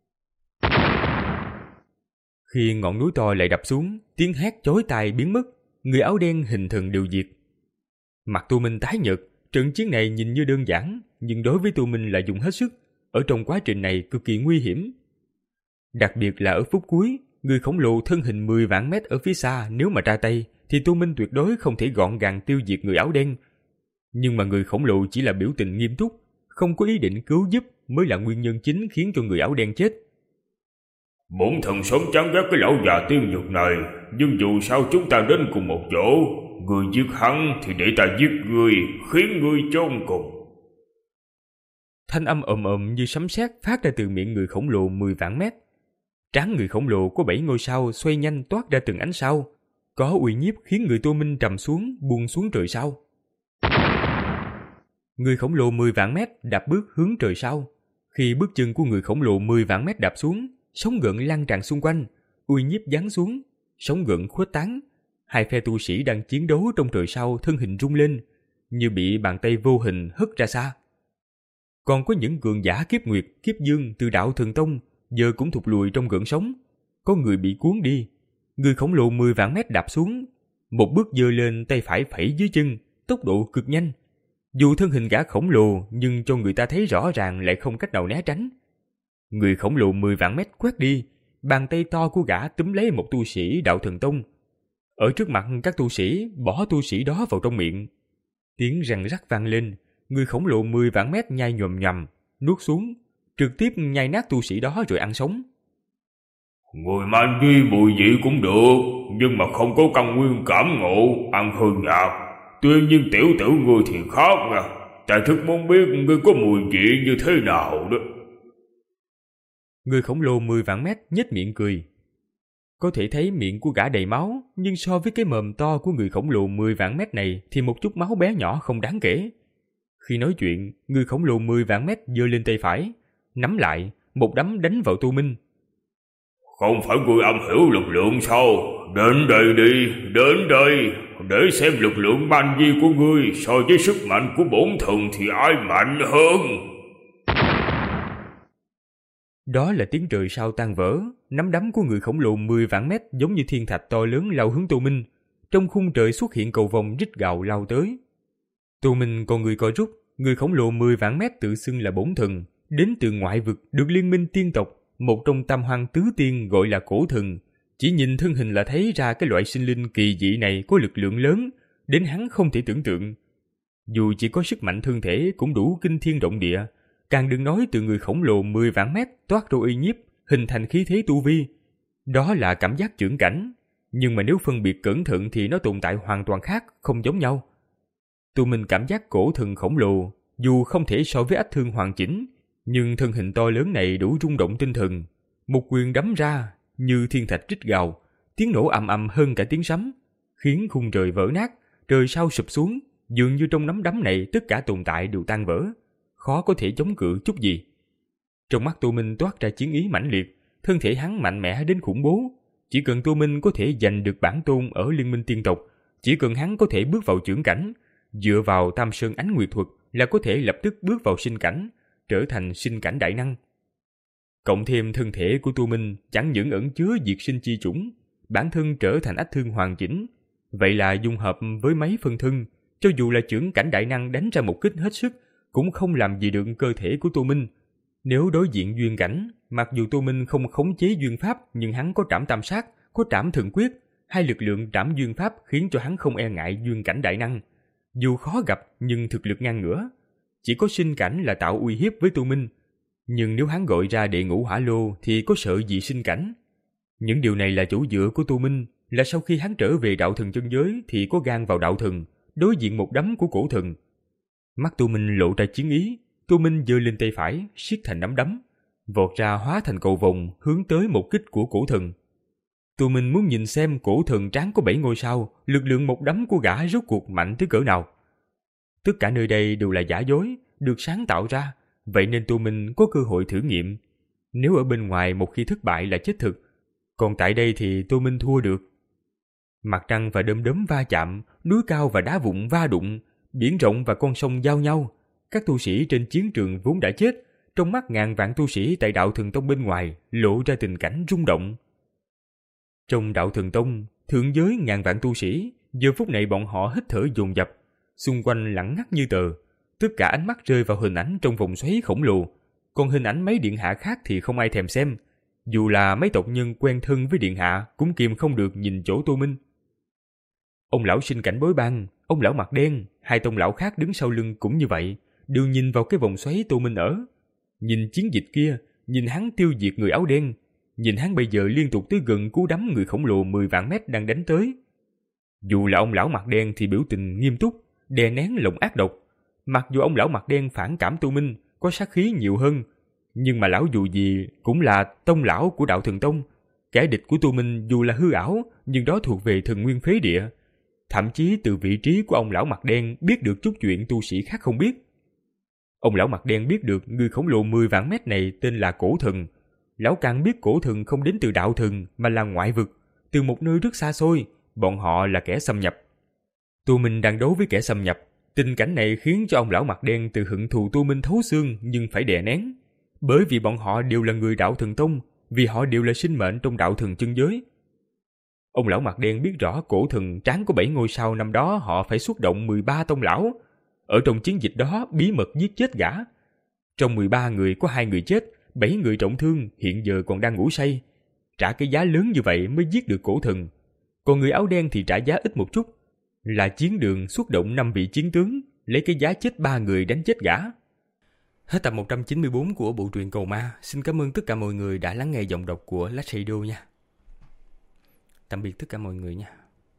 Khi ngọn núi to lại đập xuống, tiếng hét chói tai biến mất, người áo đen hình thần đều diệt. Mặt Tô Minh tái nhợt, trận chiến này nhìn như đơn giản, nhưng đối với Tô Minh là dùng hết sức, ở trong quá trình này cực kỳ nguy hiểm. Đặc biệt là ở phút cuối, người khổng lồ thân hình mười vạn mét ở phía xa nếu mà ra tay, thì Tô Minh tuyệt đối không thể gọn gàng tiêu diệt người áo đen. Nhưng mà người khổng lồ chỉ là biểu tình nghiêm túc, không có ý định cứu giúp mới là nguyên nhân chính khiến cho người áo đen chết. Bổn thần sống chán ghét cái lão già tiên nhược này, nhưng dù sao chúng ta đến cùng một chỗ. Người giết hắn thì để ta giết người, khiến người chôn cùng. Thanh âm ầm ầm như sấm sét phát ra từ miệng người khổng lồ mười vạn mét. Trán người khổng lồ có bảy ngôi sao xoay nhanh toát ra từng ánh sao, có uy nhiếp khiến người Tô Minh trầm xuống, buông xuống trời sao. Người khổng lồ mười vạn mét đạp bước hướng trời sao. Khi bước chân của người khổng lồ mười vạn mét đạp xuống, sóng gợn lan tràn xung quanh, uy nhiếp giáng xuống, sóng gợn khuếch tán. Hai phe tu sĩ đang chiến đấu trong trời sao thân hình rung lên, như bị bàn tay vô hình hất ra xa. Còn có những cường giả kiếp nguyệt, kiếp dương từ đạo Thần Tông giờ cũng thụt lùi trong gợn sóng. Có người bị cuốn đi. Người khổng lồ mười vạn mét đạp xuống, một bước giơ lên, tay phải phẩy dưới chân, tốc độ cực nhanh. Dù thân hình gã khổng lồ nhưng cho người ta thấy rõ ràng lại không cách nào né tránh. Người khổng lồ mười vạn mét quét đi, bàn tay to của gã túm lấy một tu sĩ đạo Thần Tông. Ở trước mặt các tu sĩ, bỏ tu sĩ đó vào trong miệng. Tiếng răng rắc vang lên, người khổng lồ mười vạn mét nhai nhòm nhòm, nuốt xuống, trực tiếp nhai nát tu sĩ đó rồi ăn sống. Người man duy mùi vị cũng được, nhưng mà không có căn nguyên cảm ngộ, ăn hơi nhạt. Tuy nhiên tiểu tử ngươi thì khác nha, ta thức muốn biết ngươi có mùi vị như thế nào đó. Người khổng lồ mười vạn mét nhếch miệng cười. Có thể thấy miệng của gã đầy máu, nhưng so với cái mồm to của người khổng lồ mười vạn mét này thì một chút máu bé nhỏ không đáng kể. Khi nói chuyện, người khổng lồ mười vạn mét giơ lên tay phải, nắm lại, một đấm đánh vào Tô Minh. Không phải ngươi am hiểu lực lượng sao? Đến đây đi, đến đây, để xem lực lượng man di của ngươi so với sức mạnh của bổn thần thì ai mạnh hơn. Đó là tiếng trời sao tan vỡ, nắm đấm của người khổng lồ mười vạn mét giống như thiên thạch to lớn lao hướng Tô Minh. Trong khung trời xuất hiện cầu vồng rít gào lao tới. Tô Minh còn người co rút, người khổng lồ mười vạn mét tự xưng là bổn thần, đến từ ngoại vực, được liên minh tiên tộc, một trong tam hoang tứ tiên gọi là cổ thần. Chỉ nhìn thân hình là thấy ra cái loại sinh linh kỳ dị này có lực lượng lớn, đến hắn không thể tưởng tượng. Dù chỉ có sức mạnh thân thể cũng đủ kinh thiên động địa, càng đừng nói từ người khổng lồ mười vạn mét toát ra uy nhiếp, hình thành khí thế tu vi. Đó là cảm giác chưởng cảnh, nhưng mà nếu phân biệt cẩn thận thì nó tồn tại hoàn toàn khác, không giống nhau. Tụi mình cảm giác cổ thần khổng lồ, dù không thể so với ách thương hoàn chỉnh, nhưng thân hình to lớn này đủ rung động tinh thần. Một quyền đấm ra như thiên thạch rít gào, tiếng nổ ầm ầm hơn cả tiếng sấm, khiến khung trời vỡ nát, trời sao sụp xuống, dường như trong nắm đấm này tất cả tồn tại đều tan vỡ, khó có thể chống cự chút gì. Trong mắt Tô Minh toát ra chiến ý mãnh liệt, thân thể hắn mạnh mẽ đến khủng bố. Chỉ cần Tô Minh có thể giành được bản tôn ở liên minh tiên tộc, chỉ cần hắn có thể bước vào chưởng cảnh, dựa vào Tam Sơn Ánh Nguyệt thuật là có thể lập tức bước vào sinh cảnh, trở thành sinh cảnh đại năng. Cộng thêm thân thể của Tô Minh chẳng những ẩn chứa diệt sinh chi chủng, bản thân trở thành ách thương hoàn chỉnh, vậy là dung hợp với mấy phân thân, cho dù là chưởng cảnh đại năng đánh ra một kích hết sức, cũng không làm gì được cơ thể của Tô Minh. Nếu đối diện duyên cảnh, mặc dù Tô Minh không khống chế duyên pháp, nhưng hắn có trảm tam sát, có trảm thần quyết, hai lực lượng trảm duyên pháp khiến cho hắn không e ngại duyên cảnh đại năng. Dù khó gặp nhưng thực lực ngang ngửa, chỉ có sinh cảnh là tạo uy hiếp với Tô Minh. Nhưng nếu hắn gọi ra đệ ngũ hỏa lô thì có sợ gì sinh cảnh. Những điều này là chỗ dựa của Tô Minh, là sau khi hắn trở về đạo thần chân giới thì có gan vào đạo thần, đối diện một đấm của cổ thần. Mắt Tô Minh lộ ra chiến ý, Tô Minh giơ lên tay phải, siết thành nắm đấm, vọt ra hóa thành cầu vồng hướng tới một kích của cổ thần. Tô Minh muốn nhìn xem cổ thần trán có bảy ngôi sao, lực lượng một đấm của gã rốt cuộc mạnh tới cỡ nào. Tất cả nơi đây đều là giả dối, được sáng tạo ra, vậy nên Tô Minh có cơ hội thử nghiệm. Nếu ở bên ngoài một khi thất bại là chết thực, còn tại đây thì Tô Minh thua được. Mặt trăng và đom đóm va chạm, núi cao và đá vụn va đụng, biển rộng và con sông giao nhau. Các tu sĩ trên chiến trường vốn đã chết, trong mắt ngàn vạn tu sĩ tại đạo Thần Tông bên ngoài lộ ra tình cảnh rung động. Trong đạo Thần Tông, thượng giới ngàn vạn tu sĩ, giờ phút này bọn họ hít thở dồn dập, xung quanh lặng ngắt như tờ. Tất cả ánh mắt rơi vào hình ảnh trong vòng xoáy khổng lồ, còn hình ảnh mấy điện hạ khác thì không ai thèm xem. Dù là mấy tộc nhân quen thân với điện hạ cũng kìm không được nhìn chỗ Tô Minh. Ông lão sinh cảnh bối bang, ông lão mặt đen, hai tông lão khác đứng sau lưng cũng như vậy, đều nhìn vào cái vòng xoáy Tô Minh ở. Nhìn chiến dịch kia, nhìn hắn tiêu diệt người áo đen, nhìn hắn bây giờ liên tục tới gần cú đấm người khổng lồ mười vạn mét đang đánh tới. Dù là ông lão mặt đen thì biểu tình nghiêm túc, đè nén lòng ác độc. Mặc dù ông lão mặt đen phản cảm Tô Minh, có sát khí nhiều hơn, nhưng mà lão dù gì cũng là tông lão của Đạo Thần Tông. Kẻ địch của Tô Minh dù là hư ảo, nhưng đó thuộc về thần nguyên phế địa. Thậm chí từ vị trí của ông lão mặt đen biết được chút chuyện tu sĩ khác không biết. Ông lão mặt đen biết được người khổng lồ mười vạn mét này tên là Cổ Thần. Lão càng biết Cổ Thần không đến từ đạo thần mà là ngoại vực, từ một nơi rất xa xôi, bọn họ là kẻ xâm nhập. Tô Minh đang đấu với kẻ xâm nhập, tình cảnh này khiến cho ông lão mặt đen từ hận thù Tô Minh thấu xương nhưng phải đè nén. Bởi vì bọn họ đều là người Đạo Thần Tông, vì họ đều là sinh mệnh trong đạo thần chân giới. Ông lão mặt đen biết rõ Cổ Thần tráng có bảy ngôi sao năm đó họ phải xuất động mười ba tông lão. Ở trong chiến dịch đó bí mật giết chết gã. Trong mười ba người có hai người chết, bảy người trọng thương, hiện giờ còn đang ngủ say. Trả cái giá lớn như vậy mới giết được Cổ Thần. Còn người áo đen thì trả giá ít một chút. Là chiến đường xuất động năm vị chiến tướng, lấy cái giá chết ba người đánh chết gã. Hết tập một trăm chín mươi bốn của bộ truyện Cầu Ma. Xin cảm ơn tất cả mọi người đã lắng nghe giọng đọc của Lách Radio nha. Tạm biệt tất cả mọi người nha.